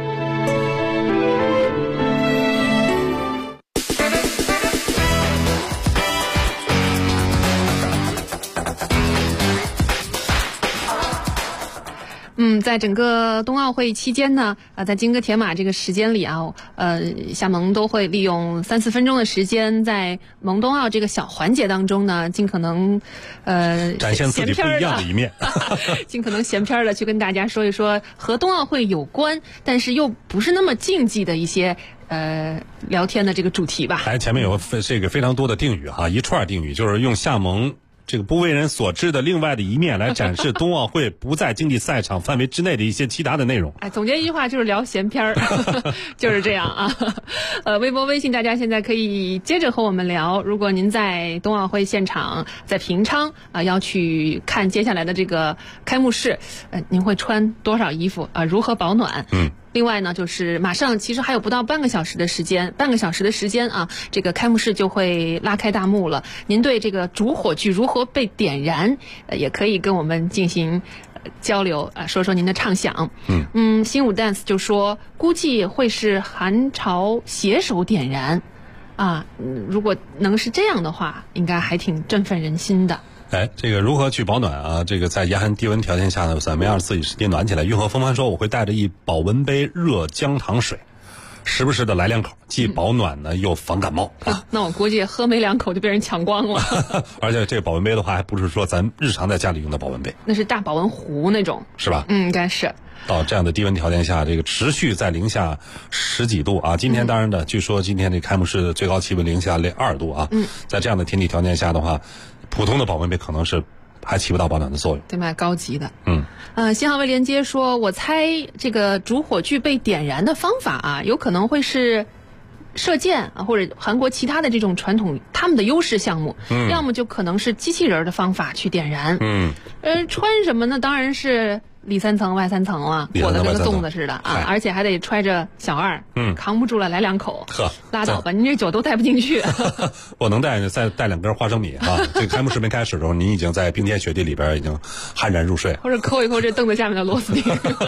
S12: 在整个冬奥会期间呢，在金戈铁马这个时间里夏萌都会利用3-4分钟的时间，在萌冬奥这个小环节当中呢，尽可能
S4: 展现自己不一样的一面，
S12: 尽可能闲篇的去跟大家说一说和冬奥会有关，但是又不是那么竞技的一些聊天的这个主题吧。
S4: 前面有这个非常多的定语一串定语，就是用夏萌这个不为人所知的另外的一面来展示冬奥会不在竞技赛场范围之内的一些其他的内容。
S12: 总结一句话就是聊闲篇儿，就是这样啊。微博、微信大家现在可以接着和我们聊。如果您在冬奥会现场，在平昌要去看接下来的这个开幕式，您会穿多少衣服如何保暖？另外呢，就是马上其实还有不到半个小时的时间这个开幕式就会拉开大幕了。您对这个主火炬如何被点燃，也可以跟我们进行交流说说您的畅想。新武 dance 就说估计会是韩朝携手点燃如果能是这样的话，应该还挺振奋人心的。
S4: 这个如何去保暖这个在严寒低温条件下呢，怎么样自己时间暖起来？运河风帆说我会带着一保温杯热姜糖水，时不时的来2口，既保暖呢又防感冒
S12: 那我估计喝没2口就被人抢光了。
S4: 而且这个保温杯的话，还不是说咱日常在家里用的保温杯，
S12: 那是大保温壶那种，
S4: 是吧？
S12: 应该是。
S4: 到这样的低温条件下，这个持续在零下10几度据说今天这开幕式的最高气温零下2度在这样的天气条件下的话，普通的保温杯可能是还起不到保暖的作用，
S12: 得买高级的。信号未连接说，我猜这个主火炬被点燃的方法有可能会是射箭或者韩国其他的这种传统他们的优势项目，要么就可能是机器人的方法去点燃。穿什么呢？当然是里3层外3层了，裹得跟个粽子似的而且还得揣着小二，扛不住了来2口，拉倒吧，您这酒都带不进去。
S4: 我能再带2根花生米这个开幕式没开始的时候，您已经在冰天雪地里边已经酣然入睡，
S12: 或者抠一抠这凳子下面的螺丝钉。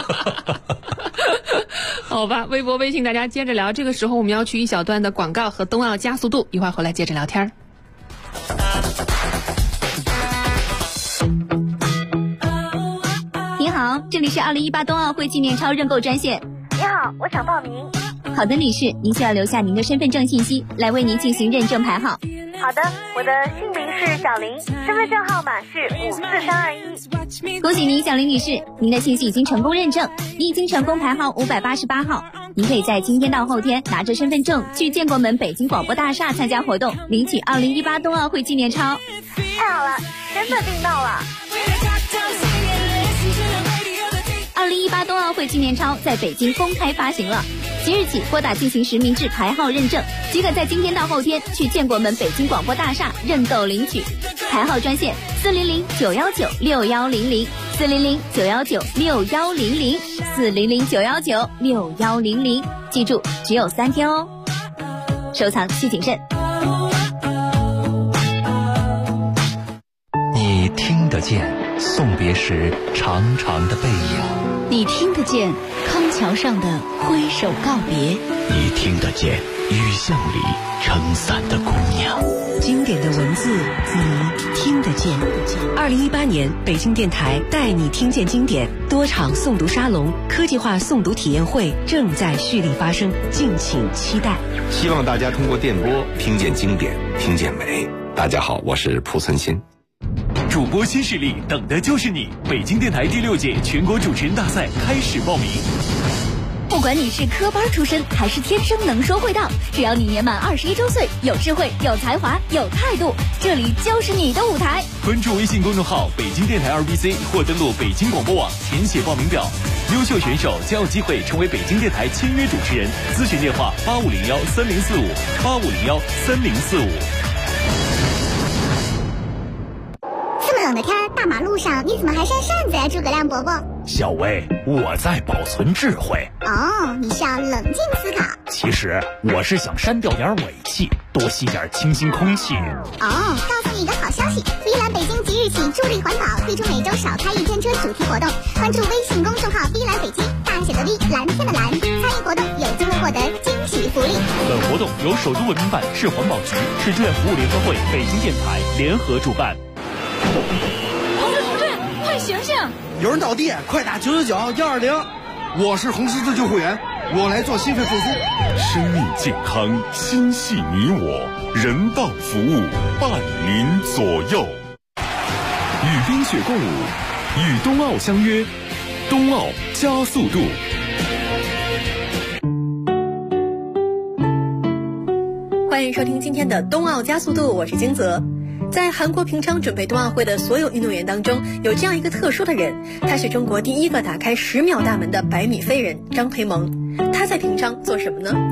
S12: 好吧，微博、微信大家接着聊。这个时候我们要去一小段的广告和冬奥加速度，一会儿回来接着聊天。
S13: 你好，这里是2018冬奥会纪念钞认购专线。
S14: 你好，我想报名。
S13: 好的，女士，您需要留下您的身份证信息，来为您进行认证排号。
S14: 好的，我的姓名是小林，身份证号码是54321。
S13: 恭喜您，小林女士，您的信息已经成功认证，你已经成功排号588号。您可以在今天到后天拿着身份证去建国门北京广播大厦参加活动，领取2018冬奥会纪念钞。
S14: 太好了，真的订到了。
S13: 2018冬奥会纪念钞在北京公开发行了，即日起拨打进行实名制排号认证，即可在今天到后天去建国门北京广播大厦认购领取。排号专线400-919-6100 400-919-6100 400-919-6100，记住只有3天哦，收藏需谨慎。
S1: 你听得见送别时长长的背影，
S15: 你听得见康桥上的挥手告别，
S1: 你听得见雨巷里撑伞的姑娘。
S15: 经典的文字你听得见。2018年北京电台带你听见经典多场诵读沙龙、科技化诵读体验会正在蓄力发生，敬请期待。
S16: 希望大家通过电波听见经典，听见美。大家好，我是蒲存昕。
S1: 主播新势力等的就是你！北京电台第6届全国主持人大赛开始报名。
S13: 不管你是科班出身还是天生能说会道，只要你年满21周岁，有智慧、有才华、有态度，这里就是你的舞台。
S1: 关注微信公众号北京电台2BC 或登录北京广播网填写报名表，优秀选手将有机会成为北京电台签约主持人。咨询电话85013045，85013045。
S16: 这么冷的天，大马路上你怎么还扇扇子呀，诸葛亮伯伯？
S17: 小薇，我在保存智慧。
S16: 哦，你是要冷静思考。
S17: 其实我是想删掉点尾气，多吸点清新空气。
S16: 哦，告诉你一个好消息，碧蓝北京即日起助力环保，推出每周少开一天车主题活动。关注微信公众号碧蓝北京，大写的 V， 蓝天的蓝，参与活动有机会获得惊喜福利。
S17: 本活动由首都文明办、市环保局、市志愿服务联合会、北京电台联合主办。
S13: 同志，快醒醒！
S18: 有人倒地，快打999-120。我是红十字救护员，我来做心肺复苏。
S1: 生命健康，心系你我，人道服务伴您左右。与冰雪共舞，与冬奥相约，冬奥加速度。
S12: 欢迎收听今天的冬奥加速度，我是金泽。在韩国平昌准备冬奥会的所有运动员当中，有这样一个特殊的人，他是中国第一个打开10秒大门的100米飞人张培萌。他在平昌做什么呢？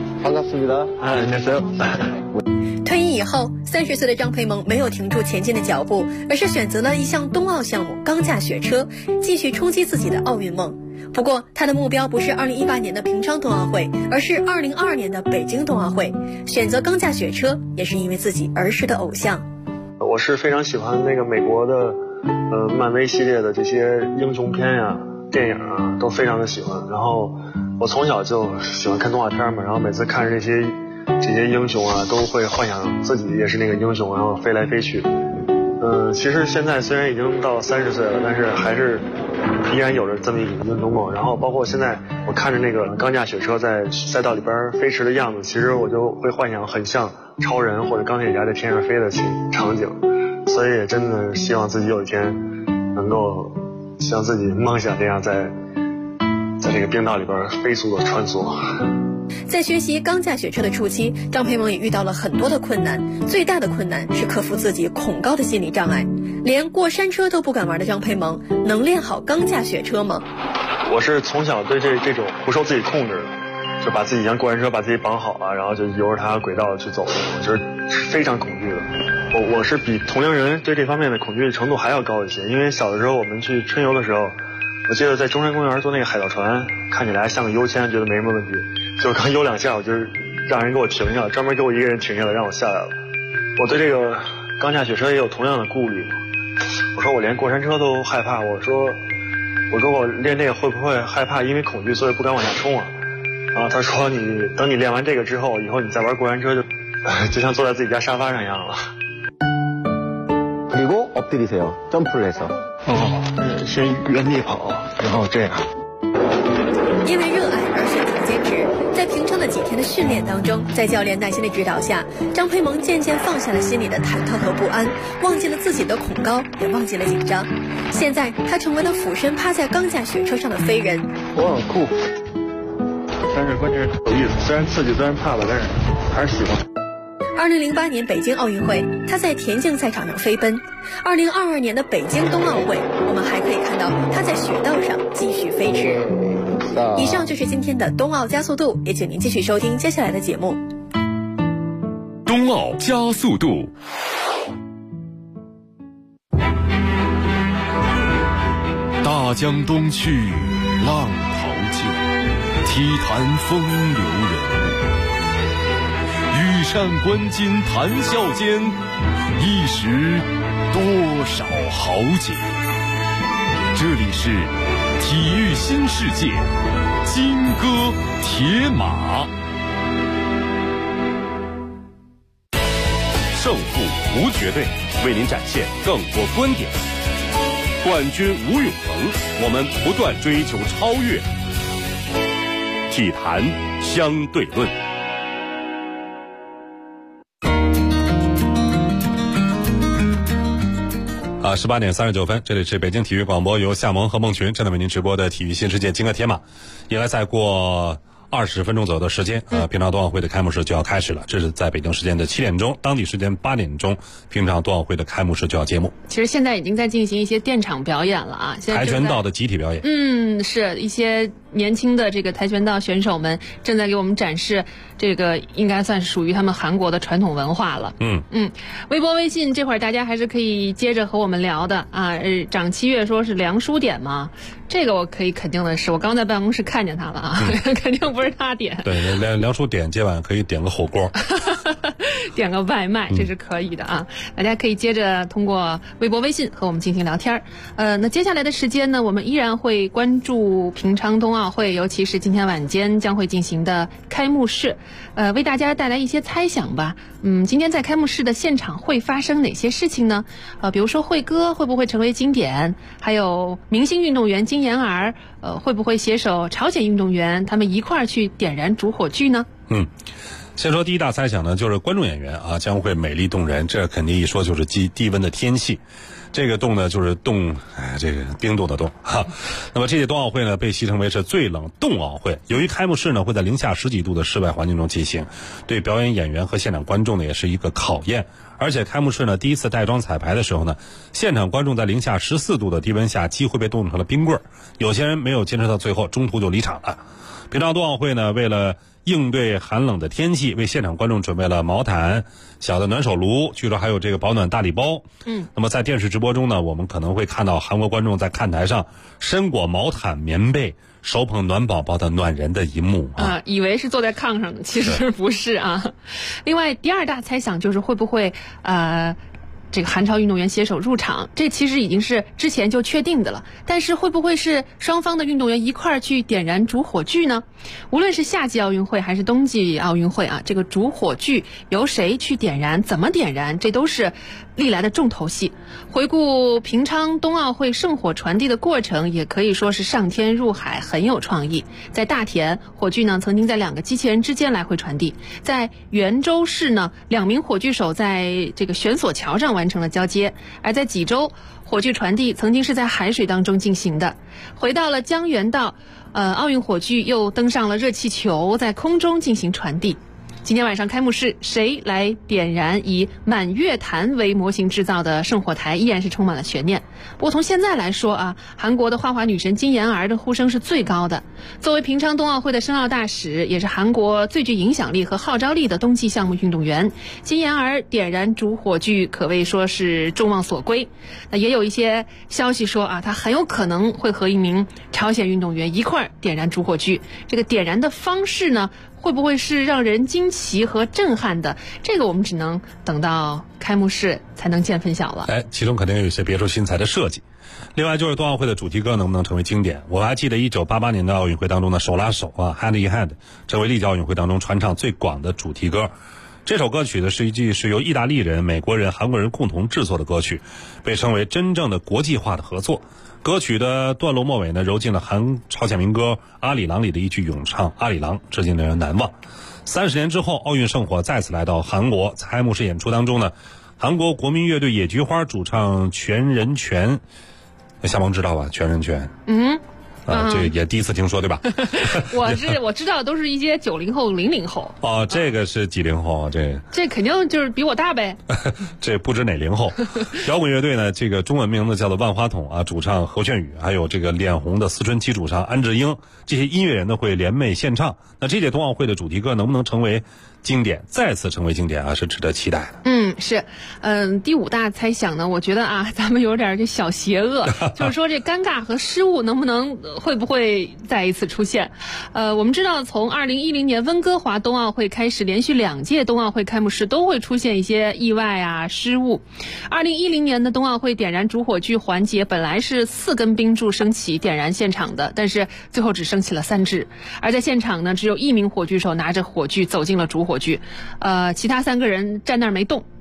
S12: 退役以后，30岁的张培萌没有停住前进的脚步，而是选择了一项冬奥项目钢架雪车，继续冲击自己的奥运梦。不过他的目标不是2018年的平昌冬奥会，而是2022年的北京冬奥会。选择钢架雪车也是因为自己儿时的偶像。
S19: 我是非常喜欢那个美国的漫威系列的这些英雄片呀、电影啊，都非常的喜欢。然后我从小就喜欢看动画片嘛，然后每次看着这些英雄啊，都会幻想自己也是那个英雄，然后飞来飞去。其实现在虽然已经到30岁了，但是还是依然有着这么一种运动梦。然后包括现在我看着那个钢架雪车在赛道里边飞驰的样子，其实我就会幻想很像超人或者钢铁侠在天上飞的场景。所以也真的希望自己有一天能够像自己梦想这样在这个冰道里边飞速的穿梭。
S12: 在学习钢架雪车的初期，张培萌也遇到了很多的困难，最大的困难是克服自己恐高的心理障碍。连过山车都不敢玩的张培萌，能练好钢架雪车吗？
S19: 我是从小对这种不受自己控制的，就把自己像过山车把自己绑好了，然后就由着它轨道去走，我觉得非常恐惧的。我是比同龄人对这方面的恐惧程度还要高一些，因为小的时候我们去春游的时候，我记得在中山公园坐那个海盗船，看起来像个优签，觉得没什么问题，就刚游2下，我就是让人给我停下了，专门给我一个人停下来让我下来了。我对这个钢架雪车也有同样的顾虑，我说我连过山车都害怕，我说我练这个会不会害怕因为恐惧所以不敢往下冲啊？他说等你练完这个之后，以后你再玩过山车就像坐在自己家沙发上一样了。
S20: 그리고 엎드리세요. 점프를 해서.
S19: 先原地跑，然后这样。
S12: 因为热爱而选择坚持，在平昌的几天的训练当中，在教练耐心的指导下，张培萌渐渐放下了心里的忐忑和不安，忘记了自己的恐高，也忘记了紧张。现在他成为了俯身趴在钢架雪车上的飞人。
S19: 我很酷，但是关键是有意思，虽然刺激，虽然怕吧，但是还是喜欢。
S12: 2008年北京奥运会，他在田径赛场上飞奔。2022年的北京冬奥会，我们还可以看到他在雪道上继续飞驰。以上就是今天的冬奥加速度，也请您继续收听接下来的节目。
S1: 冬奥加速度。大江东去，浪淘尽，体坛风流人。羽扇纶巾谈笑间，一时多少豪杰。这里是体育新世界，金戈铁马。胜负无绝对，为您展现更多观点。冠军无永恒，我们不断追求超越。体坛相对论。
S4: 18点39分，这里是北京体育广播，由夏萌和孟群正在为您直播的体育新世界金戈铁马，应该再过20分钟左右的时间，平昌冬奥会的开幕式就要开始了。这是在北京时间的7点钟，当地时间8点钟，平昌冬奥会的开幕式就要揭幕。
S3: 其实现在已经在进行一些电场表演了啊，
S4: 跆拳道的集体表演。
S3: 是一些年轻的这个跆拳道选手们正在给我们展示这个应该算是属于他们韩国的传统文化了。微博、微信这会儿大家还是可以接着和我们聊的啊。长七月说是梁书点吗？这个我可以肯定的是，我刚在办公室看见他了啊，肯定不是他点。
S4: 对，梁书点今晚可以点个火锅，
S3: 点个外卖，这是可以的啊。大家可以接着通过微博、微信和我们进行聊天。那接下来的时间呢，我们依然会关注平昌冬奥会，尤其是今天晚间将会进行的开幕式，为大家带来一些猜想吧。今天在开幕式的现场会发生哪些事情呢？比如说会歌会不会成为经典？还有明星运动员金妍儿，会不会携手朝鲜运动员，他们一块儿去点燃烛火炬呢？
S4: 先说第一大猜想呢，就是观众演员啊将会美丽动人，这肯定一说就是低温的天气。这个冻呢，就是冻，这个冰冻的冻哈。那么这届冬奥会呢，被戏称为是最冷冻奥会。由于开幕式呢会在零下10几度的室外环境中进行，对表演演员和现场观众呢也是一个考验。而且开幕式呢第一次带妆彩排的时候呢，现场观众在零下14度的低温下几乎被冻成了冰棍儿，有些人没有坚持到最后，中途就离场了。平昌冬奥会呢，为了应对寒冷的天气，为现场观众准备了毛毯、小的暖手炉，据说还有这个保暖大礼包。那么在电视直播中呢，我们可能会看到韩国观众在看台上身裹毛毯、棉被，手捧暖宝宝的暖人的一幕啊，
S3: 以为是坐在炕上的，其实不是啊。另外，第二大猜想就是会不会这个韩朝运动员携手入场，这其实已经是之前就确定的了。但是会不会是双方的运动员一块儿去点燃烛火炬呢？无论是夏季奥运会还是冬季奥运会啊，这个烛火炬由谁去点燃，怎么点燃，这都是历来的重头戏。回顾平昌冬奥会圣火传递的过程，也可以说是上天入海，很有创意。在大田，火炬呢曾经在2个机器人之间来回传递；在元州市呢，2名火炬手在这个悬索桥上完成了交接；而在济州，火炬传递曾经是在海水当中进行的。回到了江原道，奥运火炬又登上了热气球，在空中进行传递。今天晚上开幕式，谁来点燃以满月潭为模型制造的圣火台，依然是充满了悬念。不过从现在来说啊，韩国的花滑女神金妍儿的呼声是最高的。作为平昌冬奥会的申奥大使，也是韩国最具影响力和号召力的冬季项目运动员，金妍儿点燃烛火炬可谓说是众望所归。那也有一些消息说啊，她很有可能会和一名朝鲜运动员一块点燃烛火炬。这个点燃的方式呢，会不会是让人惊奇和震撼的？这个我们只能等到开幕式才能见分晓了。
S4: 其中肯定有一些别出心裁的设计。另外就是冬奥会的主题歌能不能成为经典？我还记得1988年的奥运会当中的手拉手啊 ，Hand in Hand， 成为历届奥运会当中传唱最广的主题歌。这首歌曲的是由意大利人、美国人、韩国人共同制作的歌曲，被称为真正的国际化的合作。歌曲的段落末尾呢，揉进了朝鲜民歌《阿里郎》里的一句咏唱：“阿里郎，至今令人难忘。”30年之后，奥运圣火再次来到韩国，在开幕式演出当中呢，韩国国民乐队野菊花主唱全人权，夏萌知道吧？全人权。这也第一次听说，对吧？
S3: 我知道，都是一些90后、00后。
S4: 哦，这个是几零后啊？
S3: 这肯定就是比我大呗。
S4: 这不知哪零后。摇滚乐队呢，这个中文名字叫做万花筒啊，主唱何炫宇，还有这个脸红的思春期主唱安志英，这些音乐人呢会联袂献唱。那这届冬奥会的主题歌能不能成为经典，再次成为经典啊，是值得期待的。
S3: 是，第5大猜想呢，我觉得啊，咱们有点这小邪恶，就是说这尴尬和失误会不会再一次出现？我们知道从2010年温哥华冬奥会开始，连续2届冬奥会开幕式都会出现一些意外啊、失误。2010年的冬奥会点燃烛火炬环节本来是4根冰柱升起点燃现场的，但是最后只升起了3支，而在现场呢，只有1名火炬手拿着火炬走进了烛火炬，其他3个人站那儿没动。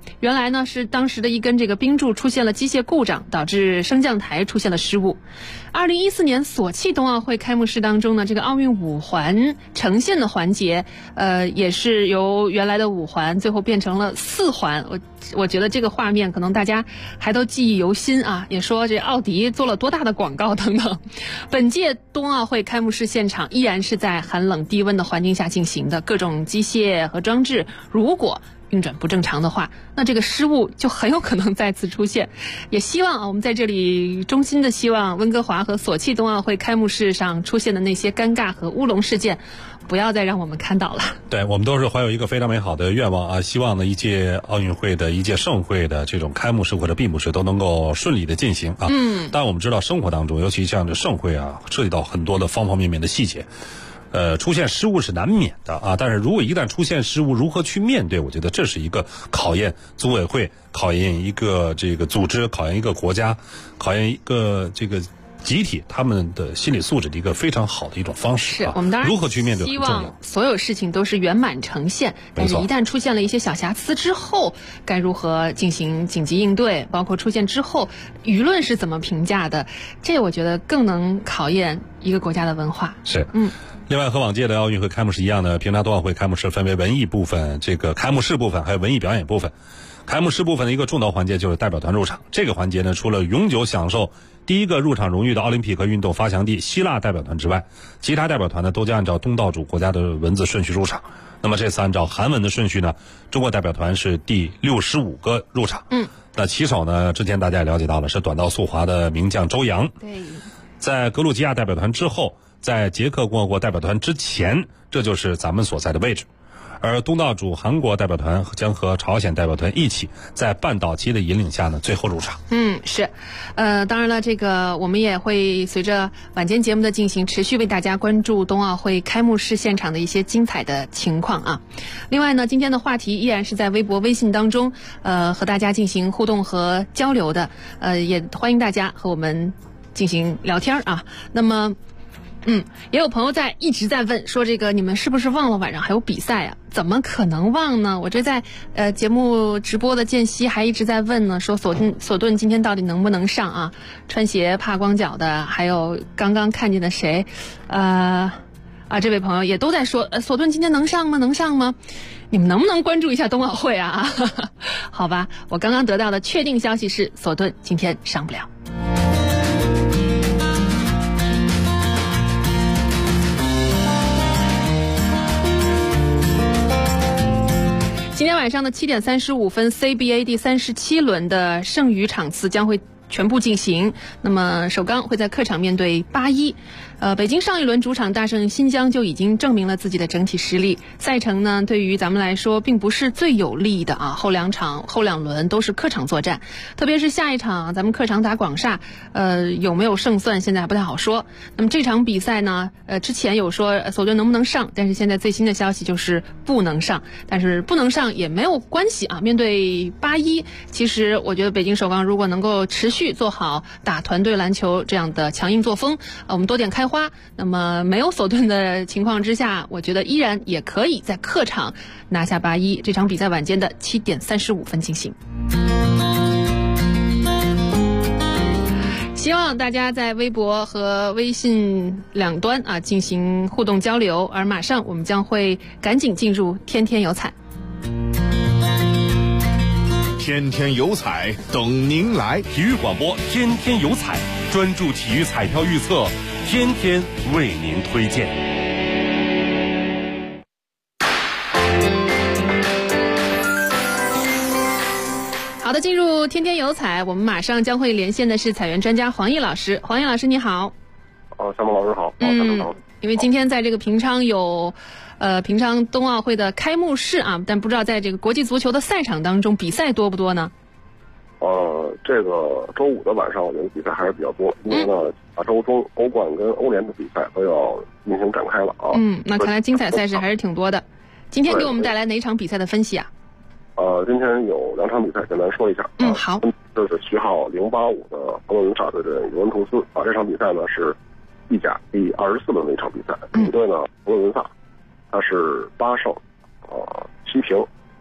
S3: 原来呢是当时的一根这个冰柱出现了机械故障，导致升降台出现了失误。2014年索契冬奥会开幕式当中呢，这个奥运5环呈现的环节，也是由原来的5环最后变成了4环。我觉得这个画面可能大家还都记忆犹新啊，也说这奥迪做了多大的广告等等。本届冬奥会开幕式现场依然是在寒冷低温的环境下进行的，各种机械和装置如果运转不正常的话，那这个失误就很有可能再次出现。也希望我们在这里衷心的希望温哥华和索契冬奥会开幕式上出现的那些尴尬和乌龙事件不要再让我们看到了。
S4: 对，我们都是怀有一个非常美好的愿望啊，希望呢一届奥运会的一届盛会的这种开幕式或者闭幕式都能够顺利的进行啊。当然我们知道生活当中，尤其像这盛会啊，涉及到很多的方方面面的细节。出现失误是难免的啊，但是如果一旦出现失误，如何去面对？我觉得这是一个考验组委会、考验一个这个组织、考验一个国家、考验一个这个集体他们的心理素质的一个非常好的一种方式。
S3: 是我们当然
S4: 如何去面对很重要。
S3: 希望所有事情都是圆满呈现，但是一旦出现了一些小瑕疵之后，该如何进行紧急应对？包括出现之后，舆论是怎么评价的？这我觉得更能考验一个国家的文化。
S4: 是，另外和往届的奥运会开幕式一样呢，平昌冬奥会开幕式分为文艺部分、这个开幕式部分还有文艺表演部分。开幕式部分的一个重头环节就是代表团入场。这个环节呢，除了永久享受第一个入场荣誉的奥林匹克运动发祥地希腊代表团之外，其他代表团呢都将按照东道主国家的文字顺序入场。那么这次按照韩文的顺序呢，中国代表团是第65个入场。那旗手呢，之前大家也了解到了，是短道速滑的名将周洋。
S3: 对，
S4: 在格鲁吉亚代表团之后，在捷克共和国代表团之前，这就是咱们所在的位置。而东道主韩国代表团将和朝鲜代表团一起在半岛旗的引领下呢，最后入场。
S3: 是，当然了，这个我们也会随着晚间节目的进行，持续为大家关注冬奥会开幕式现场的一些精彩的情况啊。另外呢，今天的话题依然是在微博、微信当中，和大家进行互动和交流的，也欢迎大家和我们进行聊天啊。那么。也有朋友一直在问说，这个你们是不是忘了晚上还有比赛啊？怎么可能忘呢？我这在节目直播的间隙还一直在问呢，说索顿今天到底能不能上啊？穿鞋怕光脚的，还有刚刚看见的谁，这位朋友也都在说，索顿今天能上吗？能上吗？你们能不能关注一下冬奥会啊？好吧，我刚刚得到的确定消息是，索顿今天上不了。今天晚上的7点35分 CBA 第37轮的剩余场次将会全部进行。那么首钢会在客场面对81。北京上一轮主场大胜新疆就已经证明了自己的整体实力。赛程呢，对于咱们来说并不是最有利的啊。后两轮都是客场作战，特别是下一场咱们客场打广厦，有没有胜算现在还不太好说。那么这场比赛呢，之前有说索顿能不能上，但是现在最新的消息就是不能上。但是不能上也没有关系啊。面对81，其实我觉得北京首钢如果能够持续做好打团队篮球这样的强硬作风，我们多点开花，那么没有索顿的情况之下，我觉得依然也可以在客场拿下81。这场比赛晚间的7点35分进行。希望大家在微博和微信两端进行互动交流，而马上我们将会赶紧进入天天有彩。
S1: 天天有彩等您来，
S17: 体育广播天天有彩，专注体育彩票预测，天天为您推荐。
S3: 好的，进入天天有彩，我们马上将会连线的是彩源专家黄奕老师。黄奕老师你好。
S21: 夏萌老师好。
S3: 因为今天在这个平昌有平昌冬奥会的开幕式啊，但不知道在这个国际足球的赛场当中比赛多不多呢？
S21: 这个周五的晚上我觉得比赛还是比较多，因为呢亚洲中欧冠跟欧联的比赛都要进行展开了啊。
S3: 那看来精彩赛事还是挺多的。今天给我们带来哪场比赛的分析啊？
S21: 今天有两场比赛简单说一下。
S3: 好。
S21: 这是序号085的佛罗伦萨对阵尤文图斯这场比赛呢是意甲第24轮的一场比赛。主队呢佛罗伦萨，它是8胜7平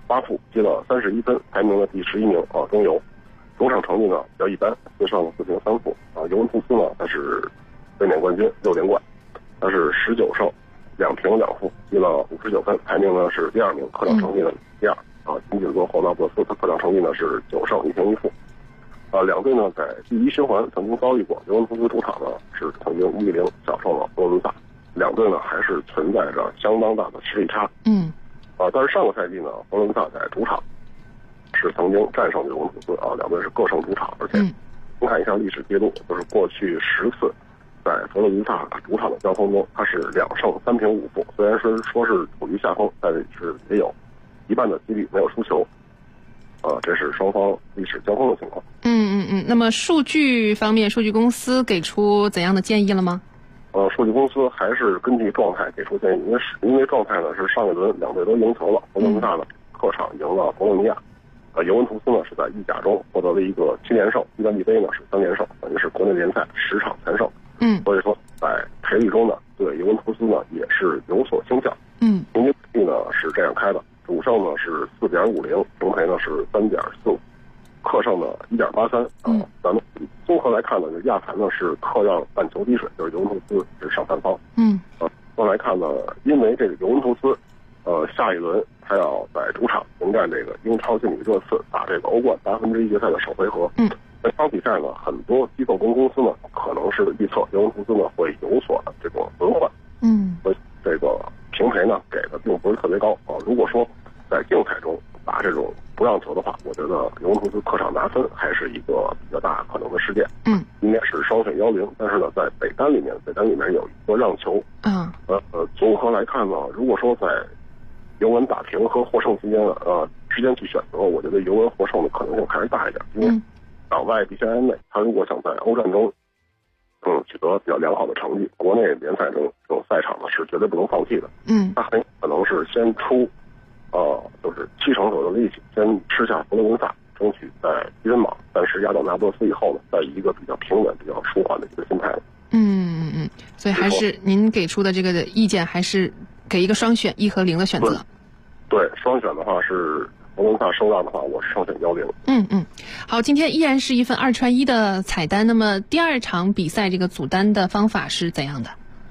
S21: 8负积了31分，排名了第11名中游。主场成绩呢比较一般，4胜4平3负尤文图斯呢它是卫冕冠军6连冠，它是19胜2平2负，积了59分，排名呢是第2名，客场成绩呢第2仅仅落后那不勒斯，它客场成绩呢是9胜1平1负。两队呢在第1循环曾经遭遇过，尤文图斯主场呢是曾经1-0小胜了佛罗伦萨，两队呢还是存在着相当大的实力差。但是上个赛季呢，佛罗伦萨在主场是曾经战胜尤文图斯两队是各胜主场，而且看一下历史记录，就是过去10次在佛罗伦萨主场的交锋中，它是2胜3平5负，虽然说是处于下风，但是也有一半的几率没有输球。这是双方历史交锋的情况。
S3: 那么数据方面，数据公司给出怎样的建议了吗？
S21: 数据公司还是根据状态给出建议，因为状态呢是上一轮两队都赢球了，佛罗伦萨呢客场赢了博洛尼亚，尤文图斯呢是在意甲中获得了一个7连胜，意大利杯呢是3连胜，等于是国内联赛10场全胜。所以说在赔率中呢，对尤文图斯呢也是有所倾向。平均率呢是这样开的，主胜呢是4.50，平赔呢是3.45，客胜呢1.83。咱们综合来看呢，亚盘呢是客让半球低水，就是尤文图斯是上半方。来看呢，因为这个尤文图斯，下一轮他要在主场迎战这个英超劲旅热刺，打这个欧冠1/8决赛的首回合。这场比赛呢，很多机构跟公司呢可能是预测尤文图斯呢会有所的这种轮换。所以这个平赔呢给的并不是特别高如果说在竞彩中打这种不让球的话，我觉得尤文图斯客场拿分还是一个比较大可能的事件。应该是双选10，但是呢，在北单里面有一个让球。综合来看呢，如果说在尤文打平和获胜之间去选择，我觉得尤文获胜的可能性还是大一点，因为场外比赛内，他如果想在欧战中取得比较良好的成绩，国内联赛中这种赛场呢是绝对不能放弃的。他很可能是先出就是70%左右的力气，先吃下佛罗伦萨，争取在积分榜暂时压倒那不勒斯以后呢，再以一个比较平稳、比较舒缓的一个心态。
S3: 所以还是您给出的这个意见，还是给一个双选1和0的选择。
S21: 对，双选的话是佛罗伦萨受让的话，我是双选10。
S3: 好，今天依然是一份2串1的彩单。那么第2场比赛这个组单的方法是怎样的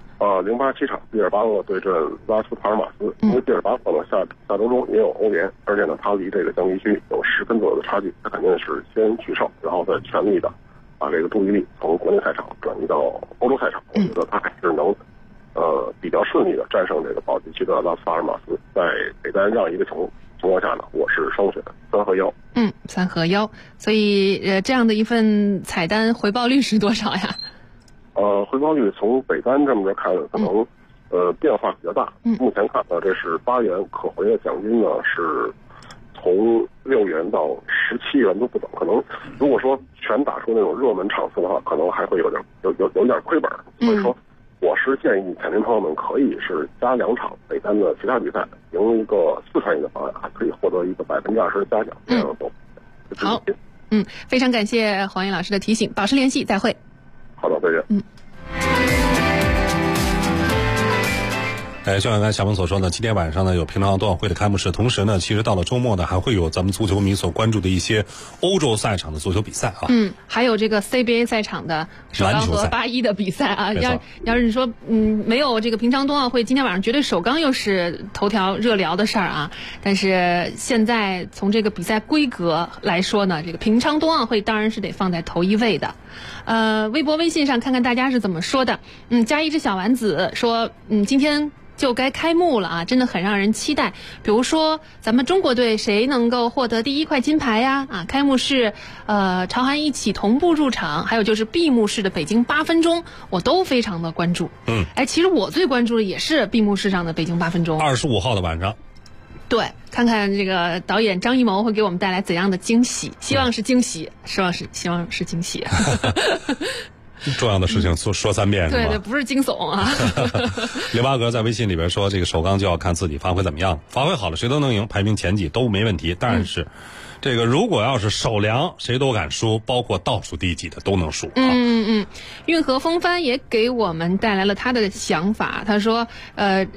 S21: ？08-7场，毕尔巴鄂对阵拉斯帕尔马斯。因为毕尔巴鄂呢下周中也有欧联，而且呢它离这个降级区有10分左右的差距，它肯定是先取胜，然后再全力的把这个注意力从国内赛场转移到欧洲赛场。我觉得它还是能比较顺利的战胜这个保级区的拉斯帕尔马斯。在北单让一个球情况下呢，我是双选3和1。
S3: 3和1。所以这样的一份彩单回报率是多少呀？
S21: 回报率从北单这么着看，可能变化比较大。目前看呢，这是8元可回的奖金呢，是从6元到17元都不等。可能如果说全打出那种热门场次的话，可能还会有点亏本。所以说，我是建议彩民朋友们可以是加2场北单的其他比赛，赢一个4串1的方案，还可以获得一个20%的嘉奖。这样的
S3: 好，非常感谢黄岩老师的提醒，保持联系，再会。
S21: 好的，再见。
S4: 就像刚才小鹏所说呢，今天晚上呢有平昌冬奥会的开幕式，同时呢，其实到了周末呢，还会有咱们足球迷所关注的一些欧洲赛场的足球比赛啊。
S3: 还有这个 CBA 赛场的首钢和81的比赛啊。要是你说没有这个平昌冬奥会，今天晚上绝对首钢又是头条热聊的事儿啊。但是现在从这个比赛规格来说呢，这个平昌冬奥会当然是得放在头一位的。微博、微信上看看大家是怎么说的。加一只小丸子说，今天就该开幕了啊，真的很让人期待。比如说咱们中国队谁能够获得第1块金牌呀？开幕式朝韩一起同步入场，还有就是闭幕式的北京8分钟，我都非常的关注。其实我最关注的也是闭幕式上的北京8分钟
S4: ，25号的晚上。
S3: 对，看看这个导演张艺谋会给我们带来怎样的惊喜，希望是惊喜，希望是惊喜。
S4: 重要的事情说3遍，
S3: 对，不是惊悚啊。
S4: 刘八格在微信里边说，这个首钢就要看自己发挥怎么样，发挥好了谁都能赢，排名前几都没问题。但是这个如果要是手凉，谁都敢输，包括倒数第几的都能输啊。运
S3: 河风帆也给我们带来了他的想法，他说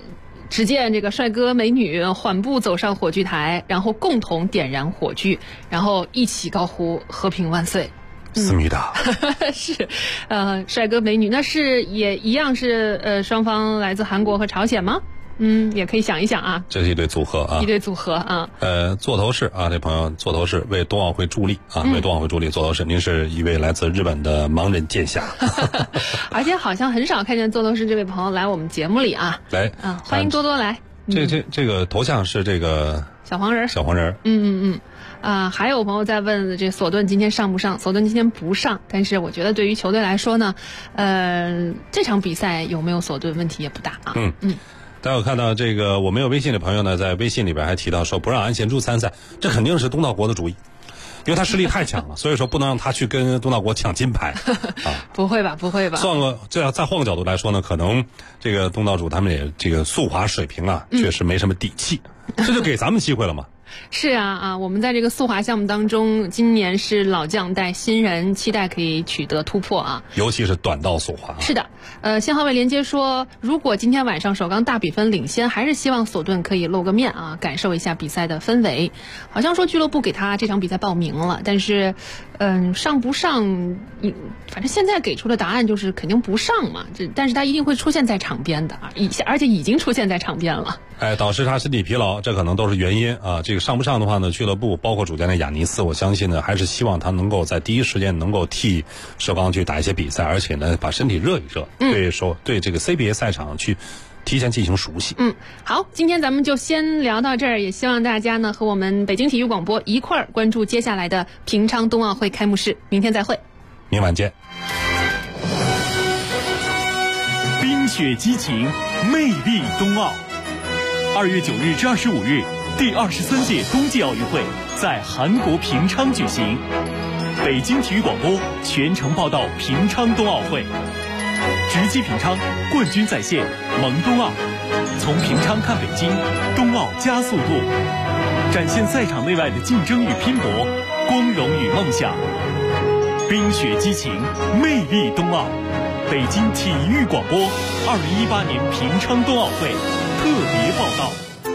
S3: 只见这个帅哥美女缓步走上火炬台，然后共同点燃火炬，然后一起高呼和平万岁。
S4: 思密达
S3: 是，帅哥美女，那是也一样是双方来自韩国和朝鲜吗？也可以想一想啊，
S4: 这是一对组合啊，
S3: 一对组合啊。
S4: 座头市啊，这朋友座头市为冬奥会助力啊，为冬奥会助力座头市，您是一位来自日本的盲人剑侠，
S3: 而且好像很少看见座头市这位朋友来我们节目里啊，
S4: 来
S3: 欢迎多多来。
S4: 这个头像是这个
S3: 小黄人，
S4: 小黄人，
S3: 还有朋友在问这索顿今天上不上？索顿今天不上，但是我觉得对于球队来说呢，这场比赛有没有索顿问题也不大啊。
S4: 大家有看到这个我们有微信的朋友呢，在微信里边还提到说不让安贤洙参赛，这肯定是东道国的主意，因为他实力太强了，所以说不能让他去跟东道国抢金牌啊。
S3: 不会吧？
S4: 这样再换个角度来说呢，可能这个东道主他们也这个速滑水平啊，确实没什么底气，这就给咱们机会了嘛。
S3: 是啊，我们在这个速滑项目当中，今年是老将带新人，期待可以取得突破啊。
S4: 尤其是短道速滑。
S3: 是的，信号位连接说，如果今天晚上首钢大比分领先，还是希望索顿可以露个面啊，感受一下比赛的氛围。好像说俱乐部给他这场比赛报名了，但是，上不上，反正现在给出的答案就是肯定不上嘛。但是他一定会出现在场边的啊，而且已经出现在场边了。
S4: 导致他身体疲劳，这可能都是原因啊。这个上不上的话呢，俱乐部包括主教练雅尼斯，我相信呢，还是希望他能够在第一时间能够替首钢去打一些比赛，而且呢，把身体热一热，对这个 CBA 赛场去提前进行熟悉。
S3: 好，今天咱们就先聊到这儿，也希望大家呢和我们北京体育广播一块儿关注接下来的平昌冬奥会开幕式。明天再会，
S4: 明晚见。
S17: 冰雪激情，魅力冬奥。2月9日至25日，第23届冬季奥运会在韩国平昌举行。北京体育广播全程报道平昌冬奥会，直击平昌，冠军在线，萌冬奥。从平昌看北京，冬奥加速度，展现赛场内外的竞争与拼搏，光荣与梦想。冰雪激情，魅力冬奥。北京体育广播2018年平昌冬奥会特别报道。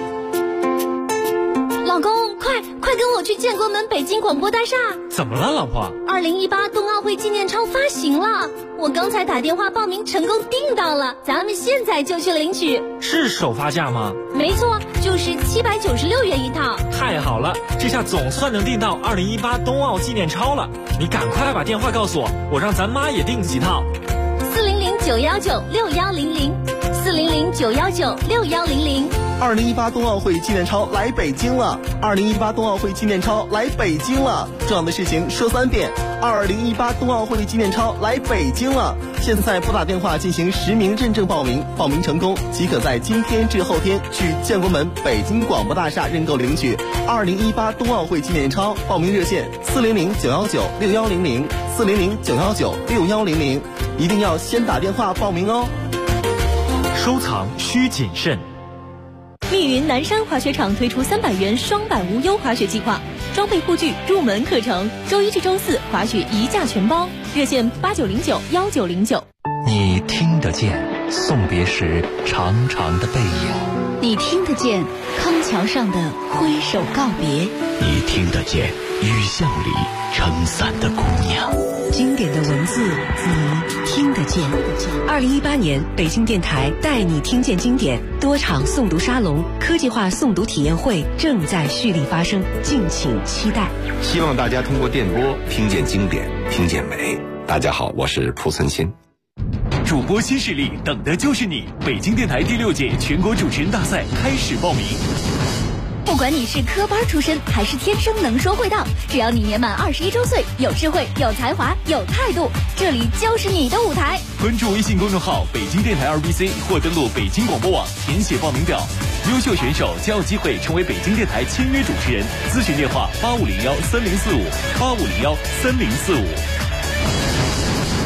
S13: 老公，快跟我去建国门北京广播大厦！
S2: 怎么了，老婆
S13: ？2018冬奥会纪念钞发行了，我刚才打电话报名成功订到了，咱们现在就去领取。
S2: 是首发价吗？
S13: 没错，就是796元一套。
S2: 太好了，这下总算能订到2018冬奥纪念钞了。你赶快把电话告诉我，我让咱妈也订几套。
S13: 400-919-6100，400-919-6100。
S22: 2018冬奥会纪念钞来北京了！2018冬奥会纪念钞来北京了！重要的事情说3遍：2018冬奥会纪念钞来北京了！现在拨打电话进行实名认证报名，报名成功即可在今天至后天去建国门北京广播大厦认购领取2018冬奥会纪念钞。报名热线：400-919-6100，400-919-6100，一定要先打电话报名哦。
S2: 收藏需谨慎。
S23: 密云南山滑雪场推出300元双板无忧滑雪计划，装备护具、入门课程，周1至周4滑雪一价全包。热线8909-1909。
S1: 你听得见送别时长长的背影，
S23: 你听得见康桥上的挥手告别，
S1: 你听得见雨巷里撑伞的姑娘。
S15: 经典的文字，你听得见。2018年北京电台带你听见经典多场诵读沙龙、科技化诵读体验会正在蓄力发生，敬请期待。
S24: 希望大家通过电波听见经典，听见美。大家好，我是蒲存昕。
S17: 主播新势力，等的就是你！北京电台第6届全国主持人大赛开始报名。
S13: 不管你是科班出身还是天生能说会道，只要你年满21周岁，有智慧、有才华、有态度，这里就是你的舞台。
S17: 关注微信公众号北京电台2BC 或登录北京广播网填写报名表，优秀选手将有机会成为北京电台签约主持人。咨询电话：8501-3045，8501-3045。